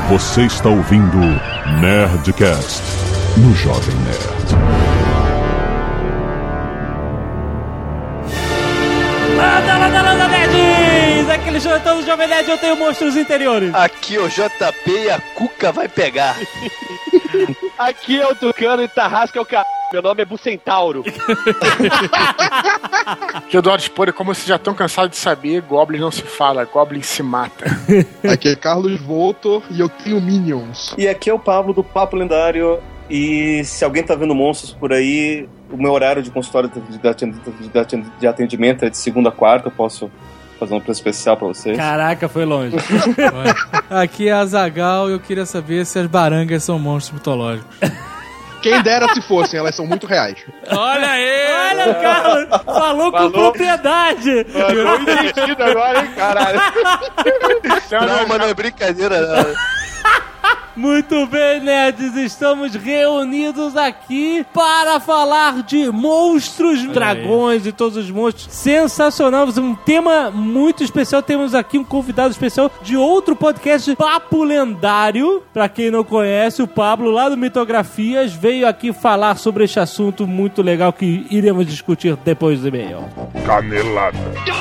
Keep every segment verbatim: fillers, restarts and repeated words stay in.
Você está ouvindo Nerdcast no Jovem Nerd. Landa, landa, landa, nerds! Aquele chantão do Jovem Nerd, eu tenho monstros interiores. Aqui é o J P e a Cuca vai pegar. Aqui é o Tucano e Tarrasca é o c... Meu nome é Bucentauro. Que Eduardo Spor, como vocês já estão cansados de saber, Goblin não se fala, Goblin se mata. Aqui é Carlos Voltor e eu tenho Minions. E aqui é o Pablo do Papo Lendário. E se alguém tá vendo monstros por aí, o meu horário de consultório de atendimento é de segunda a quarta. Eu posso fazer um preço especial pra vocês. Caraca, foi longe. Aqui é a Azaghal e eu queria saber se as barangas são monstros mitológicos. Quem dera se fossem, elas são muito reais. Olha aí! Olha, o Carlos falou, falou com propriedade. Tô investido agora, hein, caralho. Não, mas não é brincadeira, não. Muito bem, nerds, estamos reunidos aqui para falar de monstros, Olha dragões aí. E todos os monstros. Sensacional, um tema muito especial. Temos aqui um convidado especial de outro podcast, Papo Lendário. Pra quem não conhece, o Pablo, lá do Mitografias, veio aqui falar sobre este assunto muito legal que iremos discutir depois do e-mail. Canelada.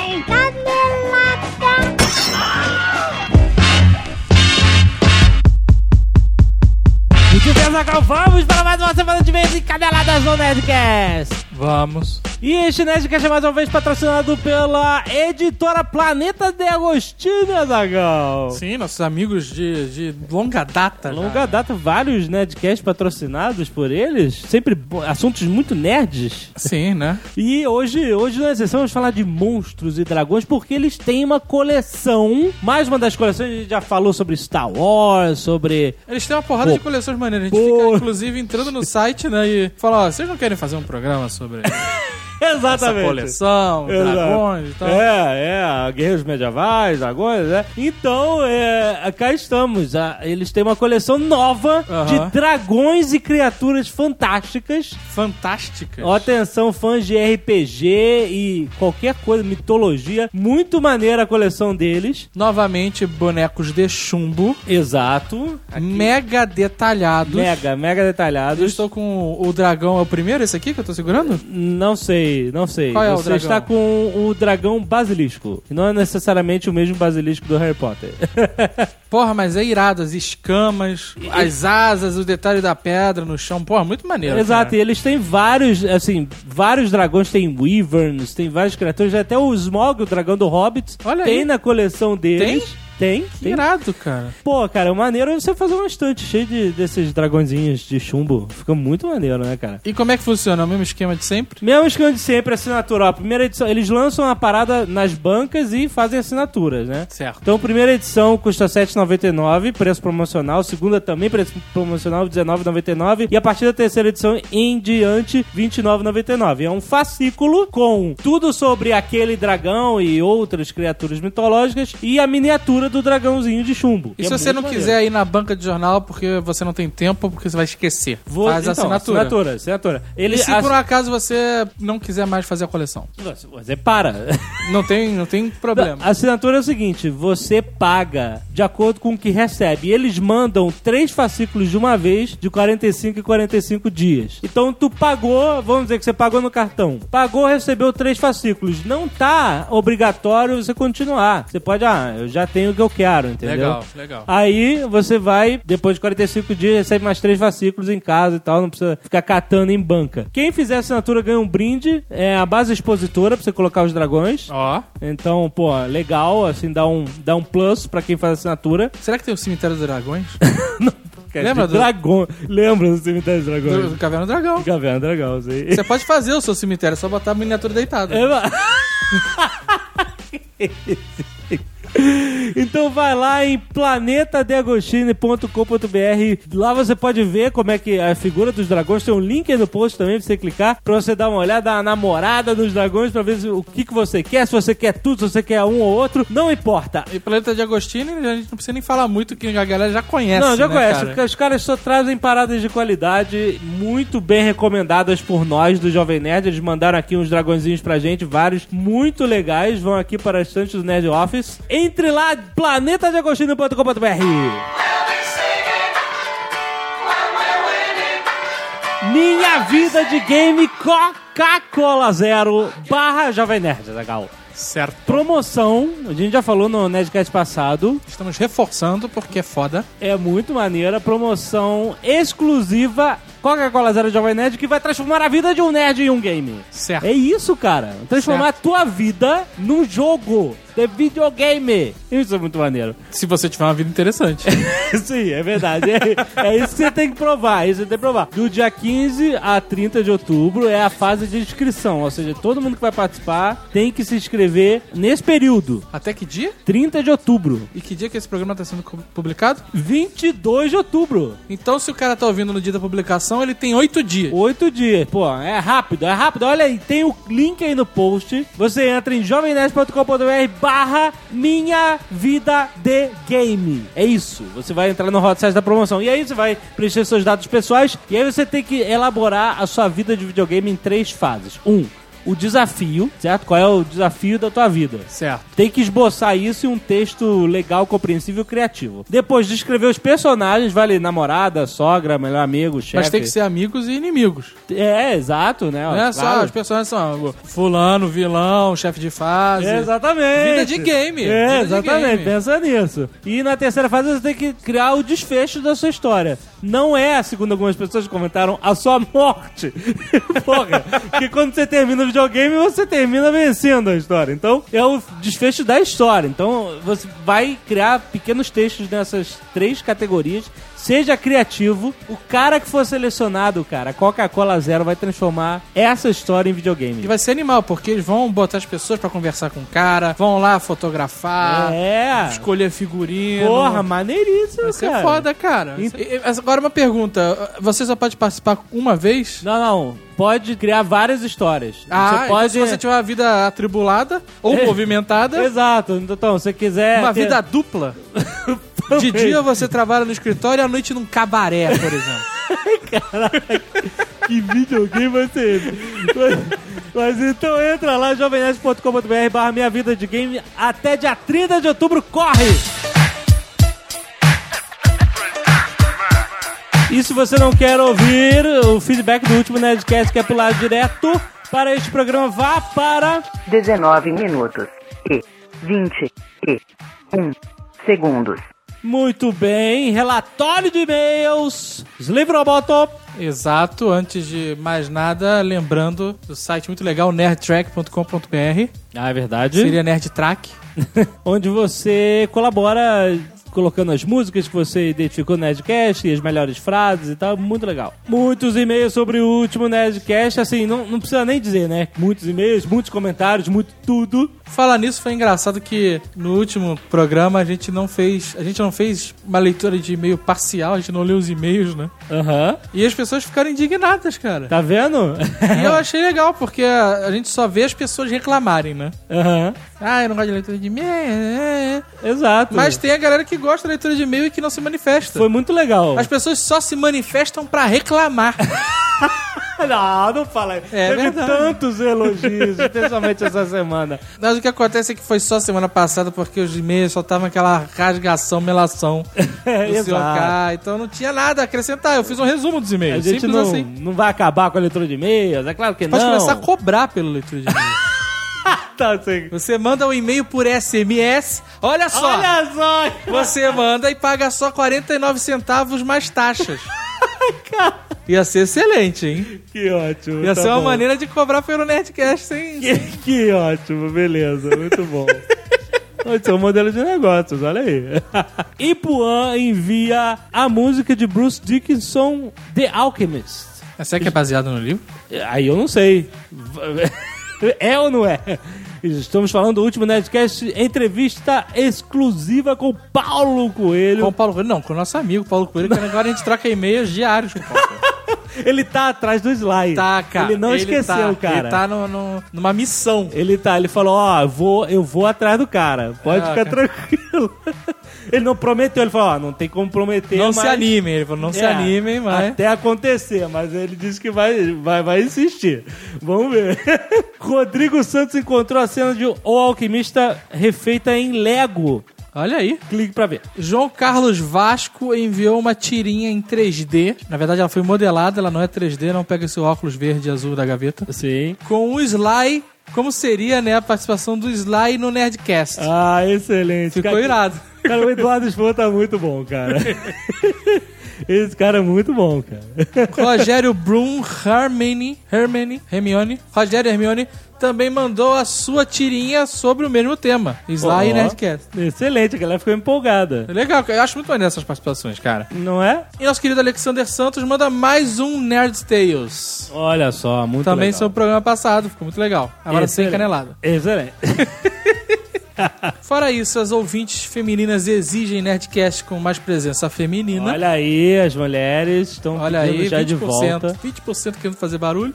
Muito bem, Azaghal, vamos para mais uma semana de vez em Caneladas no Nerdcast. Vamos. E este Nerdcast é mais uma vez patrocinado pela editora Planeta de Agostinho, Azaghal. Sim, nossos amigos de, de longa data. Longa já. data, vários Nerdcasts patrocinados por eles. Sempre assuntos muito nerds. Sim, né? E hoje, hoje na sessão, vamos falar de monstros e dragões, porque eles têm uma coleção. Mais uma das coleções, a gente já falou sobre Star Wars, sobre... Eles têm uma porrada Pô. de coleções maneiras. A gente Pô. fica, inclusive, entrando no site, né? E fala, ó, vocês não querem fazer um programa sobre... Exatamente. essa coleção, Exato. dragões e tal. É, é, guerreiros medievais, dragões, né? Então, é, cá estamos. A, eles têm uma coleção nova Uhum. de dragões e criaturas fantásticas. Fantásticas. Ó, atenção, fãs de R P G e qualquer coisa, mitologia. Muito maneira a coleção deles. Novamente, bonecos de chumbo. Exato. Mega detalhados. Mega, mega detalhados. Eu estou com o dragão. É o primeiro esse aqui que eu tô segurando? Não sei, não sei. Qual é o Você dragão? está com o dragão basilisco. Que não é necessariamente o mesmo basilisco do Harry Potter. Porra, mas é irado. As escamas, as asas, o detalhe da pedra no chão. Porra, muito maneiro. Exato, cara. e eles têm vários, assim, vários dragões, tem wyverns, tem várias criaturas, até o Smaug, o dragão do Hobbit, Olha tem aí. na coleção deles. Tem? Tem, Que tem. irado, cara. Pô, cara, o maneiro é você fazer uma estante cheia de, desses dragõezinhos de chumbo. Fica muito maneiro, né, cara? E como é que funciona? O mesmo esquema de sempre? Mesmo esquema de sempre, assinatura. Ó, a primeira edição, eles lançam a parada nas bancas e fazem assinaturas, né? Certo. Então, a primeira edição custa sete reais e noventa e nove centavos, preço promocional. Segunda também, preço promocional, dezenove reais e noventa e nove centavos. E a partir da terceira edição em diante, vinte e nove reais e noventa e nove centavos. É um fascículo com tudo sobre aquele dragão e outras criaturas mitológicas e a miniatura do dragãozinho de chumbo. E que se é você muito não maneiro. quiser ir na banca de jornal porque você não tem tempo, porque você vai esquecer? Vou, Faz a então, assinatura. Assinatura, assinatura. Ele, E se ass- por um acaso você não quiser mais fazer a coleção? Você- Você para. Não tem, não tem problema. A assinatura é o seguinte, você paga de acordo com o que recebe. E eles mandam três fascículos de uma vez, de quarenta e cinco e quarenta e cinco dias. Então tu pagou, vamos dizer que você pagou no cartão. Pagou, recebeu três fascículos. Não tá obrigatório você continuar. Você pode, ah, eu já tenho o que eu quero, entendeu? Legal, legal. Aí você vai, depois de quarenta e cinco dias, recebe mais três fascículos em casa e tal, não precisa ficar catando em banca. Quem fizer a assinatura ganha um brinde, é a base expositora pra você colocar os dragões. Ó. Então, pô, legal, assim, dá um, dá um plus pra quem faz a assinatura. Será que tem o cemitério dos dragões? Cara, Lembra de do- Dragão. Lembra do cemitério dos do, dragões? do Caverna do Dragão. Caverna do Dragão, sei. Você pode fazer o seu cemitério, é só botar a miniatura deitada. É, mas- Então vai lá em planeta de agostini ponto com ponto b r. Lá você pode ver como é que a figura dos dragões. Tem um link aí no post também pra você clicar, pra você dar uma olhada, dar uma namorada nos dragões, pra ver o que, que você quer. Se você quer tudo, se você quer um ou outro, não importa. E Planeta de Agostini, a gente não precisa nem falar muito, que a galera já conhece. Não, já né, conhece, cara? porque os caras só trazem paradas de qualidade muito bem recomendadas por nós do Jovem Nerd. Eles mandaram aqui uns dragõezinhos pra gente, vários muito legais. Vão aqui para a estante do Nerd Office. Entre lá, planeta de agostini ponto com ponto b r. Minha Vida de Game Coca-Cola Zero barra Jovem Nerd, legal. Certo. Promoção, a gente já falou no Nerdcast passado. Estamos reforçando porque é foda. É muito maneira. Promoção exclusiva Coca-Cola Zero Jovem Nerd que vai transformar a vida de um nerd em um game. Certo. É isso, cara. Transformar Certo. a tua vida num jogo de videogame. Isso é muito maneiro. Se você tiver uma vida interessante. Sim, é verdade. É, é isso que você tem que provar. É isso que você tem que provar. Do dia quinze a trinta de outubro é a fase de inscrição. Ou seja, todo mundo que vai participar tem que se inscrever nesse período. Até que dia? trinta de outubro. E que dia que esse programa está sendo publicado? vinte e dois de outubro. Então, se o cara tá ouvindo no dia da publicação, ele tem oito dias. Oito dias. Pô, é rápido, é rápido. Olha aí, tem o link aí no post. Você entra em jovem nerd ponto com ponto b r barra Minha Vida de Game. É isso. Você vai entrar no hot site da promoção. E aí você vai preencher seus dados pessoais. E aí você tem que elaborar a sua vida de videogame em três fases. Um, o desafio, certo? Qual é o desafio da tua vida? Certo. Tem que esboçar isso em um texto legal, compreensível e criativo. Depois, descrever os personagens, vale namorada, sogra, melhor amigo, chefe. Mas tem que ser amigos e inimigos. É, exato, né? Não é só, Claro. os personagens são fulano, vilão, chefe de fase. É, exatamente. Vida de game. É, Vida de exatamente. game. Pensa nisso. E na terceira fase você tem que criar o desfecho da sua história. Não é, segundo algumas pessoas que comentaram, a sua morte. Porra. Porque quando você termina o videogame, você termina vencendo a história. Então, é o desfecho da história. Então, você vai criar pequenos textos nessas três categorias. Seja criativo. O cara que for selecionado, cara, a Coca-Cola Zero vai transformar essa história em videogame. E vai ser animal, porque eles vão botar as pessoas pra conversar com o cara, vão lá fotografar, É. escolher figurino. Porra, maneiríssimo, Vai ser cara. foda, cara. Ent- E- e- Agora uma pergunta, você só pode participar uma vez? Não, não. Pode criar várias histórias. Ah, você então pode... se você tiver uma vida atribulada ou É. movimentada, Exato. Então, se você quiser... uma ter- vida dupla. De dia você trabalha no escritório e à noite num cabaré, por exemplo. Que videogame vai ser esse? mas, mas então entra lá, jovem nerd ponto com ponto b r barra Minha Vida de Game. Até dia trinta de outubro, corre! E se você não quer ouvir o feedback do último Nerdcast, quer pular direto para este programa, vá para... dezenove minutos e vinte e um segundos. Muito bem, relatório de e-mails. Sleeve Roboto. Exato, antes de mais nada, lembrando do site muito legal, nerdtrack ponto com ponto b r. Ah, é verdade. Seria Nerdtrack. Onde você colabora colocando as músicas que você identificou no Nerdcast e as melhores frases e tal. Muito legal. Muitos e-mails sobre o último Nerdcast. Assim, não, não precisa nem dizer, né? Muitos e-mails, muitos comentários, muito tudo. Falar nisso, foi engraçado que no último programa a gente não fez, a gente não fez uma leitura de e-mail parcial, a gente não leu os e-mails, né? Aham. E as pessoas ficaram indignadas, cara. Tá vendo? E eu achei legal, porque a, a gente só vê as pessoas reclamarem, né? Aham. Ah, eu não gosto de leitura de e-mail. Exato. Mas tem a galera que gosta da leitura de e-mail e que não se manifesta. Foi muito legal. As pessoas só se manifestam pra reclamar. Não, não fala. É Teve verdade. tantos elogios, especialmente essa semana. Mas o que acontece é que foi só semana passada porque os e-mails só estavam aquela rasgação, melação É, do senhor exato. K. Então não tinha nada a acrescentar. Eu fiz um resumo dos A e-mails. gente Simples não, assim. não vai acabar com a leitura de e-mails, é claro que Pode não. começar a cobrar pela leitura de e-mail. Tá, assim. Você manda um e-mail por S M S. Olha só! Olha só! Você manda e paga só quarenta e nove centavos mais taxas. Ia ser excelente, hein? Que ótimo. Ia tá ser uma bom. maneira de cobrar pelo Nerdcast sem... Que, que ótimo, beleza, muito bom. Esse é um modelo de negócios, olha aí. Ipuã envia a música de Bruce Dickinson, The Alchemist. Será que é baseado no livro? Aí eu não sei. É ou não é? Estamos falando do último Nerdcast, entrevista exclusiva com Paulo Coelho. Com o Paulo Coelho? Não, com o nosso amigo Paulo Coelho, que agora a gente troca e-mails diários com o Paulo Coelho. Ele tá atrás do slide. Tá, cara. Ele não esqueceu, tá, cara. Ele tá no, no- numa missão. Ele tá, ele falou, ó, eu vou, eu vou atrás do cara. Pode Ah, ficar cara. tranquilo. Ele não prometeu, ele falou, ó, não tem como prometer, Não mas... se animem, ele falou, não se É, animem, mas... até acontecer, mas ele disse que vai, vai, vai insistir. Vamos ver. Rodrigo Santos encontrou a cena de O Alquimista refeita em Lego. Olha aí. Clique pra ver. João Carlos Vasco enviou uma tirinha em três D. Na verdade, ela foi modelada, ela não é três D, não pega esse óculos verde e azul da gaveta. Sim. Com o Sly, como seria, né, a participação do Sly no Nerdcast. Ah, excelente. Ficou cara, irado. Cara, o Eduardo Spohr tá muito bom, cara. Esse cara é muito bom, cara. Rogério Brum Hermione, Hermione, Hermione, Rogério Hermione também mandou a sua tirinha sobre o mesmo tema, Sly Oh, e Nerdcast. Excelente, a galera ficou empolgada. Legal, eu acho muito maneiro essas participações, cara. Não é? E nosso querido Alexander Santos manda mais um Nerd Tales. Olha só, muito Também legal. sobre o programa passado, ficou muito legal. Agora sem Excelente. canelada. Excelente. Fora isso, as ouvintes femininas exigem Nerdcast com mais presença feminina. Olha aí, as mulheres estão Olha pedindo aí, já vinte de por cento, volta. vinte por cento querendo fazer barulho.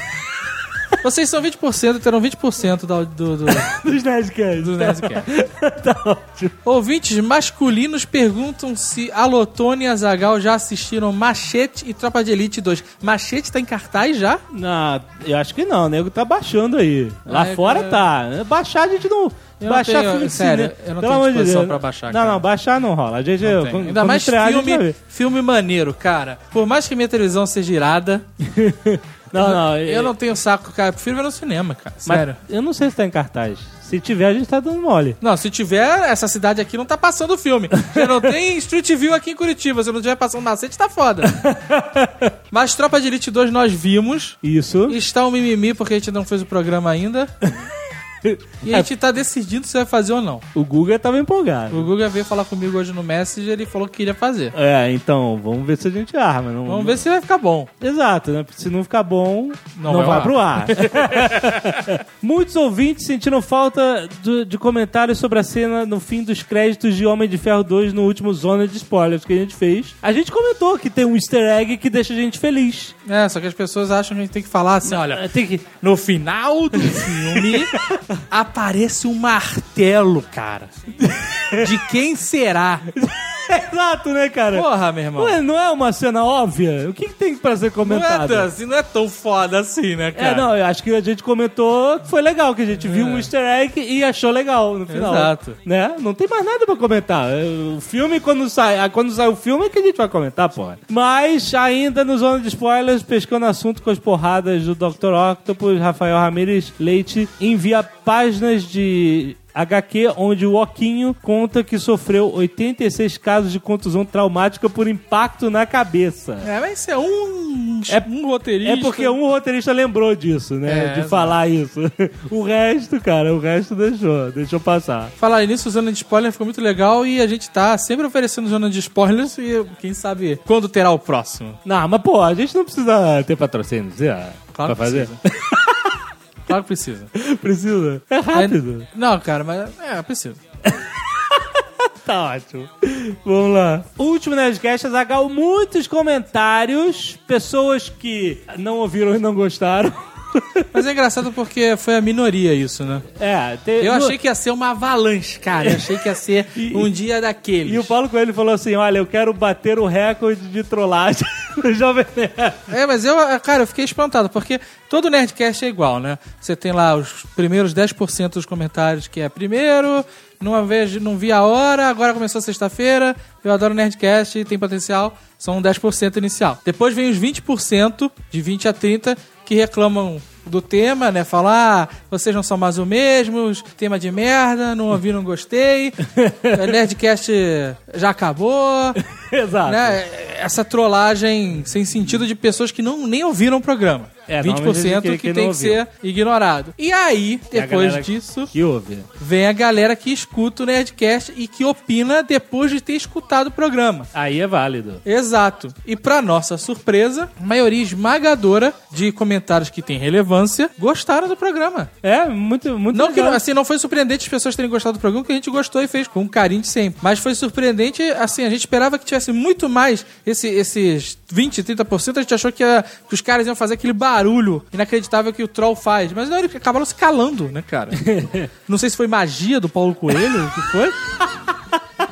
Vocês são vinte por cento, terão vinte por cento do, do, do, Dos Nerdcasts. do Nerdcast. Tá ótimo. Ouvintes masculinos perguntam se Alotone e Azaghal já assistiram Machete e Tropa de Elite dois. Machete tá em cartaz já? Não, eu acho que não, o nego tá baixando aí. Lá É, fora cara. tá. Baixar a gente não... Eu baixar não tenho- filme de sério, cinema. eu não Pelo tenho amor de disposição Deus. pra baixar, Não, cara. não, baixar não rola. A gente, Não eu, tem. quando, Ainda quando mais estrear, a gente vai filme, ver. filme maneiro, cara. Por mais que minha televisão seja irada, Não, não. eu não tenho saco, cara. Eu prefiro ver no cinema, cara. Mas Sério. eu não sei se tá em cartaz. Se tiver, a gente tá dando mole. Não, se tiver, essa cidade aqui não tá passando o filme. Já não tem Street View aqui em Curitiba. Se não tiver passando Macete, tá foda. Mas Tropa de Elite dois nós vimos. Isso. Está um mimimi porque a gente não fez o programa ainda. E a gente tá decidindo se vai fazer ou não. O Guga tava empolgado. O Guga veio falar comigo hoje no Messenger e ele falou que queria fazer. É, então, vamos ver se a gente arma. Não... Vamos ver se vai ficar bom. Exato, né? Porque se não ficar bom, Não não, vai vai ao pro ar. Muitos ouvintes sentiram falta do- de comentários sobre a cena no fim dos créditos de Homem de Ferro dois no último Zona de Spoilers que a gente fez. A gente comentou que tem um easter egg que deixa a gente feliz. É, só que as pessoas acham que a gente tem que falar assim, olha, Tem que... no final do filme aparece um martelo, cara. De quem será? Exato, né, cara? Porra, meu irmão. Não é, não é uma cena óbvia? O que, que tem pra ser Não é, comentado? tão, assim, não é tão foda assim, né, cara? É, não, eu acho que a gente comentou que foi legal, que a gente viu É. um easter egg e achou legal no final. Exato. Né? Não tem mais nada pra comentar. O filme, quando sai, ah, quando sai o filme, é que a gente vai comentar, porra. Mas, ainda no Zona de Spoilers, pescando assunto com as porradas do doutor Octopus, Rafael Ramírez Leite envia páginas de agá quê onde o Oquinho conta que sofreu oitenta e seis casos de contusão traumática por impacto na cabeça. É, mas isso é um, É- um roteirista. É porque um roteirista lembrou disso, né? É, de exato. falar isso. O resto, cara, o resto deixou, deixou passar. Falar nisso, Zona de Spoiler ficou muito legal e a gente tá sempre oferecendo Zona de Spoilers e quem sabe quando terá o próximo. Não, mas pô, a gente não precisa ter patrocínio, Zé, Claro pra que fazer. Claro que precisa. Precisa. É rápido. Não, cara, mas é, precisa. Tá ótimo. Vamos lá. Último Nerdcast, Azaghal, muitos comentários, pessoas que não ouviram e não gostaram. Mas é engraçado porque foi a minoria isso, né? É, te, Eu no- achei que ia ser uma avalanche, cara. Eu achei que ia ser E- um dia daqueles. E o Paulo Coelho falou assim, olha, eu quero bater o recorde de trollagem do Jovem Nerd. É, mas eu, cara, eu fiquei espantado, porque todo Nerdcast é igual, né? Você tem lá os primeiros dez por cento dos comentários, que é primeiro, não, vejo, não vi a hora, agora começou sexta-feira, eu adoro Nerdcast, tem potencial, são dez por cento inicial. Depois vem os vinte por cento, de vinte a trinta, que reclamam do tema, né? Falar, ah, vocês não são mais o mesmos, tema de merda, não ouvi, não gostei, Nerdcast já acabou... Exato. Né? Essa trollagem sem sentido de pessoas que não, nem ouviram o programa. É, vinte por cento normalmente que, que não tem que ouviu. ser ignorado. E aí, E a depois galera disso, Que ouve. vem a galera que escuta o Nerdcast e que opina depois de ter escutado o programa. Aí é válido. Exato. E pra nossa surpresa, a maioria esmagadora de comentários que têm relevância gostaram do programa. É, muito, muito Não que legal. assim, não foi surpreendente as pessoas terem gostado do programa, que a gente gostou e fez com carinho de sempre. Mas foi surpreendente, assim, a gente esperava que tivesse muito mais esse, esses vinte, trinta por cento, a gente achou que, ia, que os caras iam fazer aquele barulho inacreditável que o troll faz. Mas não, eles acabaram se calando, né, cara? Não sei se foi magia do Paulo Coelho, o que foi?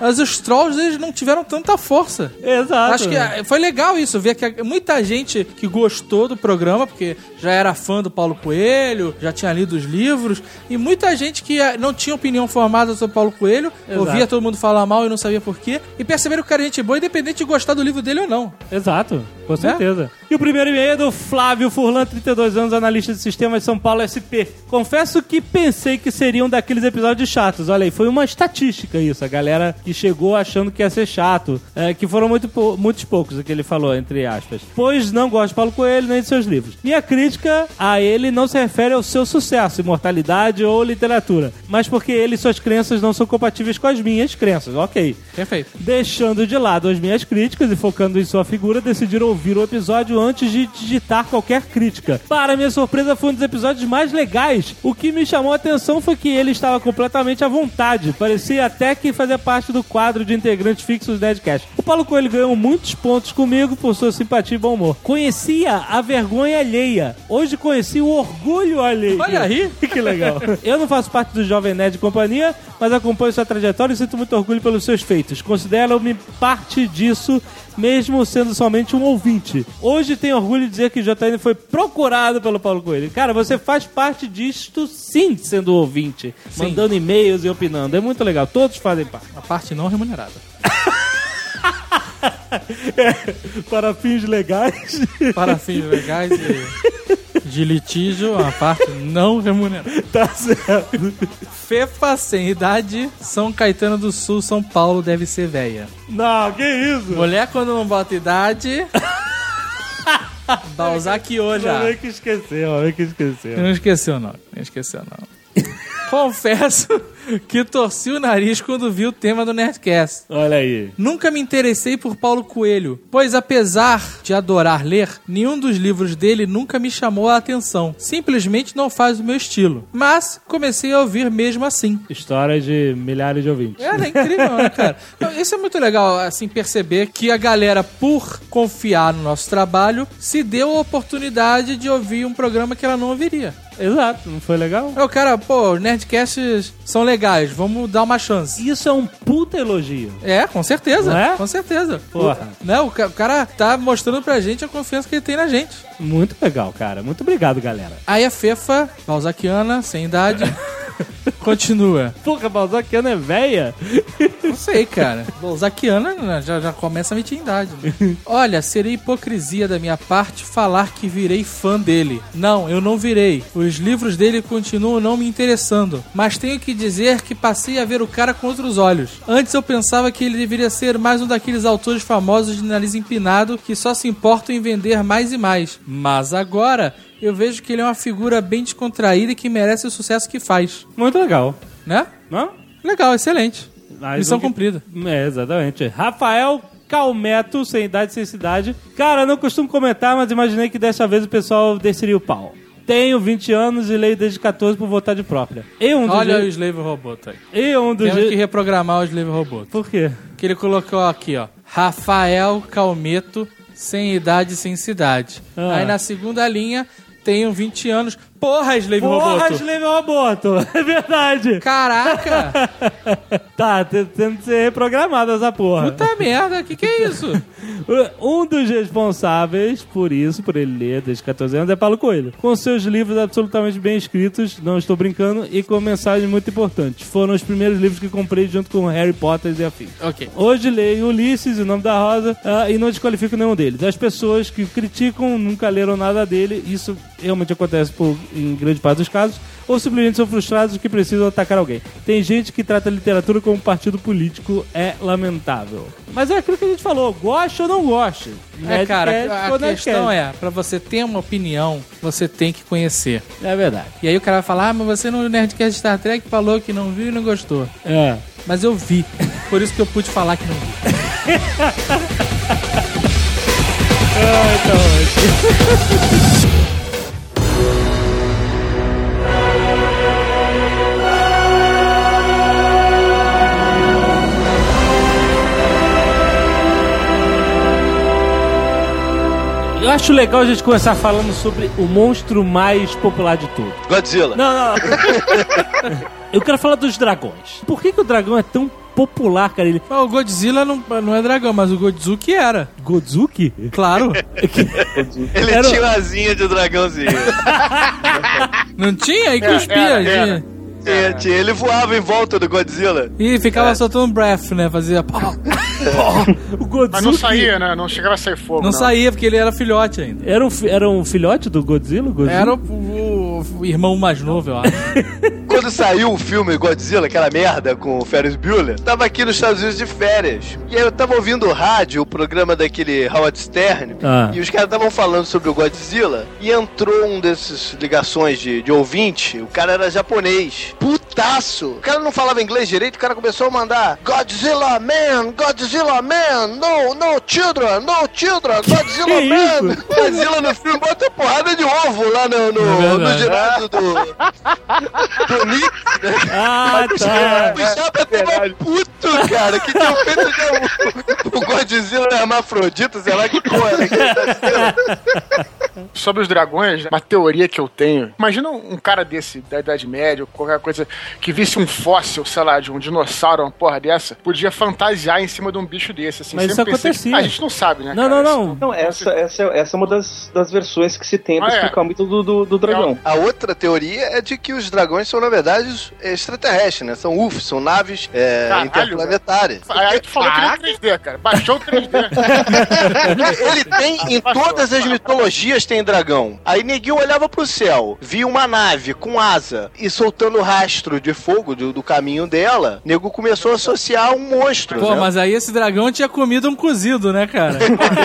Mas os trolls, eles não tiveram tanta força. Exato. Acho que ah, foi legal isso, ver que muita gente que gostou do programa, porque já era fã do Paulo Coelho, já tinha lido os livros, e muita gente que ah, não tinha opinião formada sobre o Paulo Coelho, Exato. ouvia todo mundo falar mal e não sabia por quê, e perceberam que o cara é gente boa, independente de gostar do livro dele ou não. Exato, com certeza. E o primeiro e-mail é do Flávio Furlan, trinta e dois anos, analista de sistemas de São Paulo S P. Confesso que pensei que seriam daqueles episódios chatos. Olha aí, foi uma estatística isso. A galera que chegou achando que ia ser chato. É, que foram muito, pou- muitos poucos, o que ele falou, entre aspas. Pois não gosto de Paulo Coelho nem de seus livros. Minha crítica a ele não se refere ao seu sucesso, imortalidade ou literatura, mas porque ele e suas crenças não são compatíveis com as minhas crenças. Ok. Perfeito. Deixando de lado as minhas críticas e focando em sua figura, decidiram ouvir o episódio antes de digitar qualquer crítica. Para minha surpresa, foi um dos episódios mais legais. O que me chamou a atenção foi que ele estava completamente à vontade. Parecia até que fazia parte do quadro de integrantes fixos do Nerdcast. O Paulo Coelho ganhou muitos pontos comigo por sua simpatia e bom humor. Conhecia a vergonha alheia. Hoje conheci o orgulho alheio. Olha aí. Que legal. Eu não faço parte do Jovem Nerd Companhia, mas acompanho sua trajetória e sinto muito orgulho pelos seus feitos. Considero-me parte disso, mesmo sendo somente um ouvinte. Hoje tenho orgulho de dizer que o J N foi procurado pelo Paulo Coelho. Cara, você faz parte disto sim, sendo ouvinte. Sim. Mandando e-mails e opinando. É muito legal. Todos fazem parte. A parte não remunerada. É, para fins legais. Para fins legais e de litígio, a parte não remunerada. Tá certo. Fefa sem idade, São Caetano do Sul, São Paulo, deve ser véia. Não, que isso? Mulher quando não bota idade... Vai usar que hoje já. Não, nem que esqueceu, nem que esqueceu. Não esqueceu não, não esqueceu não. Confesso que torci o nariz quando vi o tema do Nerdcast. Olha aí. Nunca me interessei por Paulo Coelho, pois apesar de adorar ler, nenhum dos livros dele nunca me chamou a atenção. Simplesmente não faz o meu estilo. Mas comecei a ouvir mesmo assim. História de milhares de ouvintes. É, é incrível, né, cara? Então, isso é muito legal, assim, perceber que a galera, por confiar no nosso trabalho, se deu a oportunidade de ouvir um programa que ela não ouviria. Exato, não foi legal? É o cara, pô, os Nerdcasts são legais, vamos dar uma chance. Isso é um puta elogio. É, com certeza. Não é? Com certeza. Porra. O, né, o, ca- o cara tá mostrando pra gente a confiança que ele tem na gente. Muito legal, cara. Muito obrigado, galera. Aí a Fefa, balzaquiana, sem idade, continua. Porra, Balzaquiana é véia? Não sei, cara. Balzaquiana né, já, já começa a meter idade. Né? Olha, seria hipocrisia da minha parte falar que virei fã dele. Não, eu não virei. Os livros dele continuam não me interessando. Mas tenho que dizer que passei a ver o cara com outros olhos. Antes eu pensava que ele deveria ser mais um daqueles autores famosos de nariz empinado que só se importam em vender mais e mais. Mas agora eu vejo que ele é uma figura bem descontraída e que merece o sucesso que faz. Muito legal. Né? Não? Legal, excelente. Mas Missão o que- cumprida. É, exatamente. Rafael Calmeto, sem idade, sem cidade. Cara, não costumo comentar, mas imaginei que dessa vez o pessoal desceria o pau. Tenho vinte anos e leio desde catorze por vontade própria. E um dos Olha je- o Slave Robot aí. E um dos Temos je- que reprogramar o Slave Robot. Por quê? Que ele colocou aqui, ó. Rafael Calmeto, sem idade, sem cidade. Ah. Aí na segunda linha, tenho vinte anos. Porra, Slave Porra, Robot! Slave Roboto! É verdade! Caraca! Tá, t- tendo que ser reprogramado essa porra. Puta merda, que que é isso? Um dos responsáveis por isso, por ele ler desde catorze anos, é Paulo Coelho. Com seus livros absolutamente bem escritos, não estou brincando, e com mensagens muito importantes. Foram os primeiros livros que comprei junto com Harry Potter e afins. Ok. Hoje leio Ulisses, O Nome da Rosa, ah, e não desqualifico nenhum deles. As pessoas que criticam nunca leram nada dele, isso realmente acontece por, em grande parte dos casos, ou simplesmente são frustrados que precisam atacar alguém. Tem gente que trata a literatura como um partido político, é lamentável. Mas é aquilo que a gente falou, goste ou não goste. É, cara, Nerdcast a ou questão Nerdcast. é, pra você ter uma opinião, você tem que conhecer. É verdade. E aí o cara vai falar, ah, mas você no Nerdcast Star Trek falou que não viu e não gostou. É. Mas eu vi. Por isso que eu pude falar que não vi. Ah, então, ótimo. Eu acho legal a gente começar falando sobre o monstro mais popular de todos. Godzilla. Não, não. Eu quero falar dos dragões. Por que, que o dragão é tão popular, cara. Ele... Mas o Godzilla não, não é dragão, mas o Godzuki era. Godzuki? Claro. Ele Era- tinha uma asinha de dragãozinho. Não tinha? E cuspia. era, era. tinha. Tinha, tinha. Ele voava em volta do Godzilla. E ficava soltando breath, né? Fazia... pó, pó. O Godzuki Mas não saía, né? Não chegava a sair fogo. Não saía, porque ele era filhote ainda. Era um, fi- era um filhote do Godzilla? o Godzuki? Era o, o- o irmão mais novo, eu acho. Quando saiu o filme Godzilla, aquela merda com o Ferris Bueller, tava aqui nos Estados Unidos de férias. E aí eu tava ouvindo o rádio, o programa daquele Howard Stern, Ah. e os caras estavam falando sobre o Godzilla, e entrou um desses ligações de, de ouvinte, o cara era japonês. Putaço! O cara não falava inglês direito, o cara começou a mandar Godzilla Man, Godzilla Man, no, no children, no children, Godzilla Que Man. isso? Godzilla no filme bota porrada de ovo lá no, É no, no verdade. ginásio do, do Nick. Ah, tá. O Japa tava puto, cara, que tinha feito já o, o Godzilla hermafrodita, sei lá que porra, né? Sobre os dragões, uma teoria que eu tenho. Imagina um cara desse, da Idade Média, ou qualquer coisa, que visse um fóssil, sei lá, de um dinossauro, uma porra dessa, podia fantasiar em cima de um bicho desse, assim. Mas Sempre isso pensei acontecia. que- A gente não sabe, né, Não, cara? não, não. Não, essa, essa, essa é uma das, das versões que se tem pra Ah, é. explicar o mito do, do, do dragão. A outra teoria é de que os dragões são, na verdade, extraterrestres, né? São U F Os, são naves é, Caralho, interplanetárias. Aí tu falou que nem três D, cara. Baixou o três D. Ele tem, em todas as mitologias tem dragão. Aí Neguinho olhava pro céu, via uma nave com asa e soltando rastro de fogo do, do caminho dela, Nego começou a associar um monstro. Pô, né? mas aí esse dragão tinha comido um cozido, né, cara?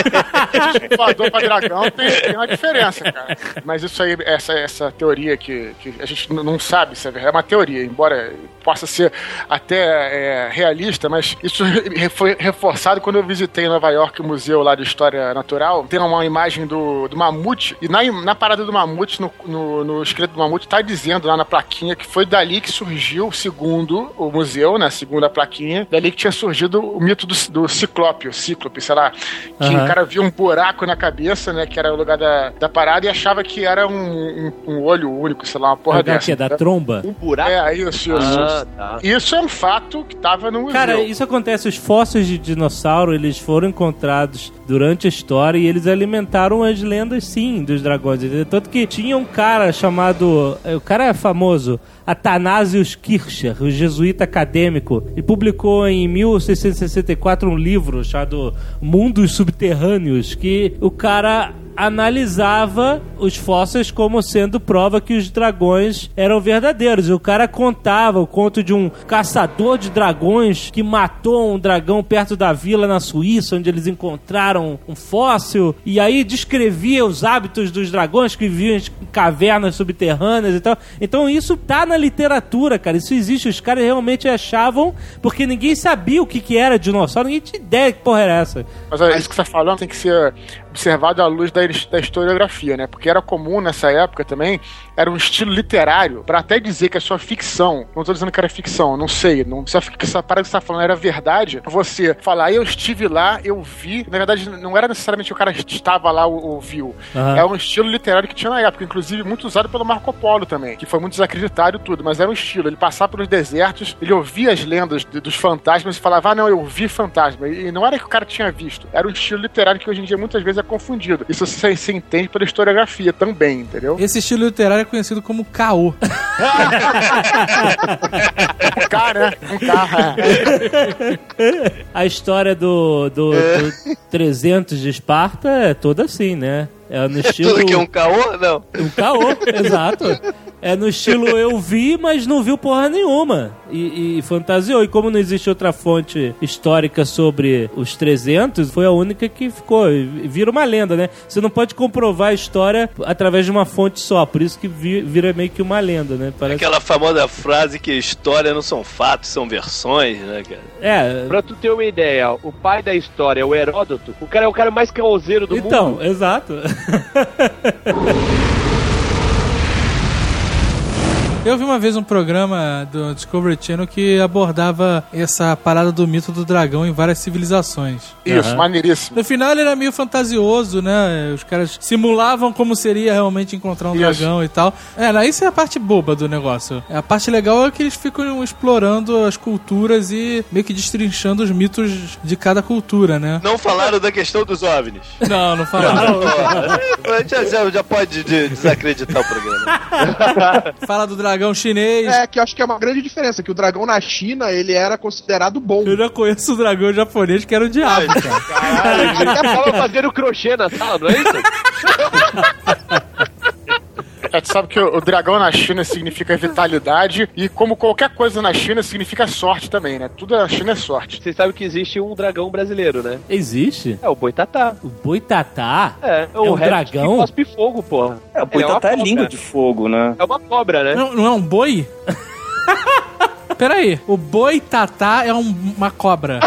Voador pra dragão tem, tem uma diferença, cara. Mas isso aí, essa, essa teoria que, que a gente n- não sabe se é verdade, é uma teoria, embora possa ser até é, realista, mas isso re- foi reforçado quando eu visitei em Nova York o museu lá de História Natural. Tem uma imagem do, do mamute, e na, im- na parada do mamute, no, no, no esqueleto do mamute, tá dizendo lá na plaquinha que foi dali que surgiu, segundo o museu, né, segundo a plaquinha, dali que tinha surgido o mito do, do ciclope, o cíclope, sei lá, que Aham. o cara via um buraco na cabeça, né, que era o lugar da, da parada, e achava que era um, um, um olho único, sei lá, uma porra O dessa. que é da tromba? Um buraco? É, isso, isso. Ah, tá. Isso é um fato que tava no museu. Cara, isso acontece, os fósseis de dinossauro, eles foram encontrados durante a história e eles alimentaram as lendas, sim, dos dragões. entendeu? Tanto que tinha um cara chamado, o cara é famoso, Athanasius Kircher, o jesuíta acadêmico, e publicou em mil seiscentos e sessenta e quatro um livro chamado Mundos Subterrâneos, que o cara analisava os fósseis como sendo prova que os dragões eram verdadeiros. O cara contava o conto de um caçador de dragões que matou um dragão perto da vila na Suíça, onde eles encontraram um fóssil, e aí descrevia os hábitos dos dragões que viviam em cavernas subterrâneas e tal. Então isso tá na literatura, cara. Isso existe. Os caras realmente achavam, porque ninguém sabia o que, que era dinossauro, ninguém tinha ideia que porra era essa. Mas é, isso que você tá falando tem que ser observado à luz da, da historiografia, né? Porque era comum nessa época também, era um estilo literário, pra até dizer que a sua ficção, não tô dizendo que era ficção, não sei, não, se essa parada que você tá falando era verdade, você falar, eu estive lá, eu vi, na verdade não era necessariamente o cara estava lá ou, ou viu, Aham. é um estilo literário que tinha na época, inclusive muito usado pelo Marco Polo também, que foi muito desacreditado e tudo, mas era um estilo, ele passava pelos desertos, ele ouvia as lendas de, dos fantasmas e falava, ah não, eu vi fantasma, e não era que o cara tinha visto, era um estilo literário que hoje em dia muitas vezes é confundido. Isso você, você entende pela historiografia também, entendeu? Esse estilo literário é conhecido como caô. Um cara, né? Um carro. A história do, do, do trezentos de Esparta é toda assim, né? É no estilo... Tudo que é um caô? Não. Um caô, exato. É no estilo eu vi, mas não viu porra nenhuma. E, e fantasiou. E como não existe outra fonte histórica sobre os trezentos, foi a única que ficou. E vira uma lenda, né? Você não pode comprovar a história através de uma fonte só. Por isso que vi- vira meio que uma lenda, né? Parece... Aquela famosa frase que história não são fatos, são versões, né, cara? É... Pra tu ter uma ideia, o pai da história, o Heródoto, o cara é o cara mais caoseiro do Então, mundo. exato. Eu vi uma vez um programa do Discovery Channel que abordava essa parada do mito do dragão em várias civilizações. Isso, Uhum. maneiríssimo. No final ele era meio fantasioso, né? Os caras simulavam como seria realmente encontrar um Isso. dragão e tal. É, não, isso é a parte boba do negócio. A parte legal é que eles ficam explorando as culturas e meio que destrinchando os mitos de cada cultura, né? Não falaram da questão dos OVNIs. Não, não falaram. já, já, já pode de- desacreditar o programa. Fala do dragão chinês. É, que eu acho que é uma grande diferença, que o dragão na China, ele era considerado bom. Eu já conheço o dragão japonês que era o diabo, cara. Caralho, até tava fazendo crochê na sala, não é isso? É, tu sabe que o, o dragão na China significa vitalidade e como qualquer coisa na China significa sorte também, né? Tudo na China é sorte. Vocês sabem que existe um dragão brasileiro, né? Existe? É o Boitatá. O boitatá? É, É um réptil dragão? que cospe fogo, porra. É, o Ele boitatá é, uma língua cobra. de fogo, né? É uma cobra, né? Não, não é um boi? Peraí, o boi tatá é um- uma cobra.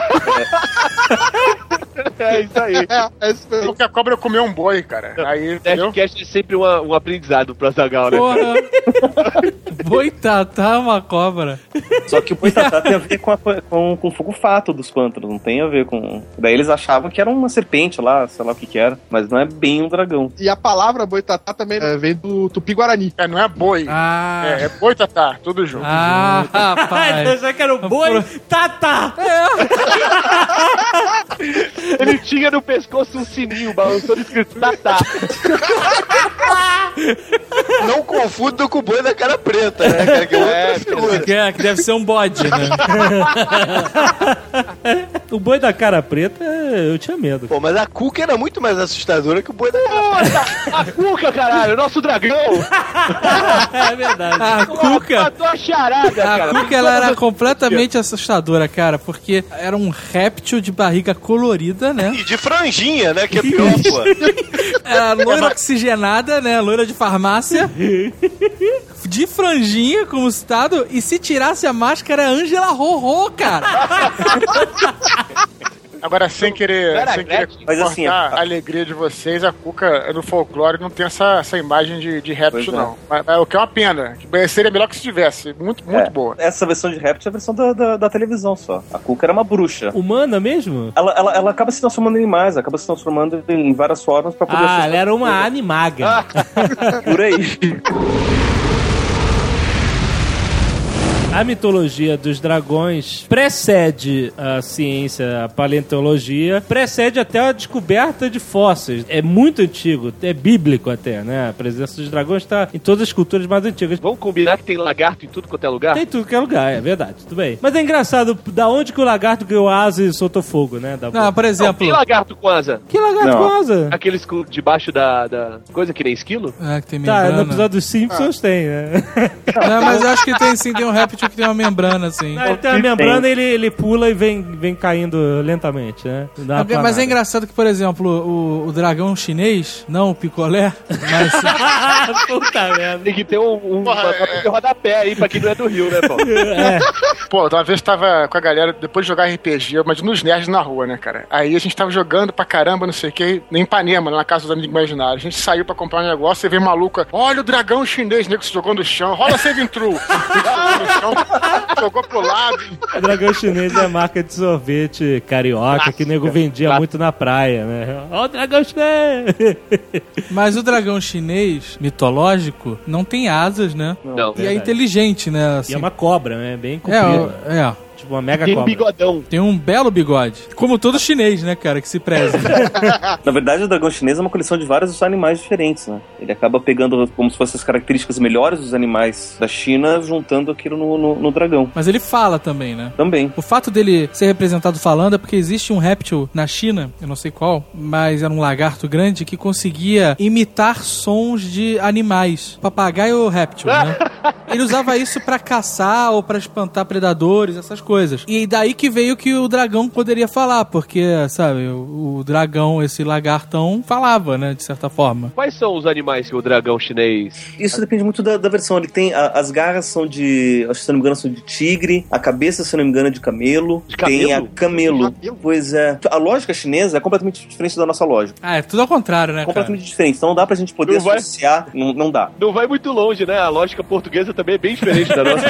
É isso aí. É, é isso mesmo. Porque a cobra comeu um boi, cara. Aí, entendeu? Nerdcast é sempre uma, um aprendizado pro Azaghal, né? Porra. Boi tatá é uma cobra. Só que o boitatá tem a ver com, a, com, com o fogo fato dos pântanos, não tem a ver com... Daí eles achavam que era uma serpente lá, sei lá o que que era, mas não é bem um dragão. E a palavra boitatá também é, vem do tupi-guarani. É, não é boi. Ah, É, é boitatá, tudo junto. ah Ah, rapaz. já que era o boi, tatá! Ele tinha no pescoço um sininho balançando escrito Tatá. Não confunda com o boi da cara preta, né, cara? Que é outra É, figura. Que, é, que deve ser um bode, né? O boi da cara preta, eu tinha medo. Pô, mas a Cuca era muito mais assustadora que o boi da A Cuca, caralho, nosso dragão. É verdade. A Cuca. Matou a charada, A cara. Cuca, ela era completamente assustadora, cara, porque era um réptil de barriga colorida, né? E de franjinha, né? Que é pior, pô. Era loira oxigenada, né? Loira de farmácia. De franjinha, como citado. E se tirasse a máscara, Angela Rorô, cara. Agora, sem querer, Era sem querer Gretchen. Mas cortar assim, a a- alegria de vocês, a Cuca no folclore não tem essa, essa imagem de, de réptil, Pois é. não. Mas, mas o que é uma pena. Que seria melhor que se tivesse. Muito, muito É, boa. Essa versão de réptil é a versão da, da, da televisão só. A Cuca era uma bruxa. Humana mesmo? Ela, ela, ela acaba se transformando em animais, acaba se transformando em várias formas pra poder... Ah, assustar ela era uma pessoas. animaga. Por aí. A mitologia dos dragões precede a ciência, a paleontologia, precede até a descoberta de fósseis. É muito antigo, é bíblico até, né? A presença dos dragões está em todas as culturas mais antigas. Vamos combinar que tem lagarto em tudo quanto é lugar? Tem tudo que é lugar, é verdade, tudo bem. Mas é engraçado, da onde que o lagarto ganhou asa e soltou fogo, né? Da Não, por Não, exemplo... tem lagarto com asa. Que lagarto Não. com asa? Aqueles com- debaixo da, da coisa que nem esquilo? Ah, que tem Tá, membrana. no episódio dos Simpsons tem, né? Não, mas eu acho que tem sim, tem um réptil que tem uma membrana, assim. Não, ele tem uma membrana e ele, ele pula e vem, vem caindo lentamente, né? Dá uma Mas é planada. engraçado que, por exemplo, o, o dragão chinês, não o picolé, mas Puta merda. Tem que ter um, um Porra, uma, é- uma de rodapé aí pra quem não é do Rio, né, Paulo? Pô, uma vez tava com a galera, depois de jogar R P G, mas nos nerds na rua, né, cara? Aí a gente tava jogando pra caramba, não sei o que, em Ipanema, na casa dos amigos imaginários. A gente saiu pra comprar um negócio e veio maluca. Olha o dragão chinês, nego se jogou no chão. Rola save intro. Jogou no chão, jogou pro lado. O dragão chinês é a marca de sorvete carioca que o nego vendia muito na praia, né? Ó o dragão chinês! Mas o dragão chinês mitológico não tem asas, né? Não. E é inteligente, né? E Assim. é uma cobra, né? Bem É, comprida. o- é. Tipo uma mega Tem cobra. bigodão. Tem um belo bigode. Como todo chinês, né, cara, que se preza. Na verdade, o dragão chinês é uma coleção de vários animais diferentes, né? Ele acaba pegando como se fossem as características melhores dos animais da China, juntando aquilo no, no, no dragão. Mas ele fala também, né? Também. O fato dele ser representado falando é porque existe um réptil na China, eu não sei qual, mas era um lagarto grande que conseguia imitar sons de animais. Papagaio ou réptil, né? Ele usava isso pra caçar ou pra espantar predadores, essas coisas. coisas. E daí que veio que o dragão poderia falar, porque, sabe, o, o dragão, esse lagartão, falava, né, de certa forma. Quais são os animais que o dragão chinês... Isso depende muito da, da versão. Ele tem... A, as garras são de... Acho que, se não me engano, são de tigre. A cabeça, se não me engano, é de camelo. De camelo? Tem a camelo. Pois é. A lógica chinesa é completamente diferente da nossa lógica. Ah, é tudo ao contrário, né, completamente cara? diferente. Então não dá pra gente poder Não vai- associar. Não, não dá. Não vai muito longe, né? A lógica portuguesa também é bem diferente da nossa.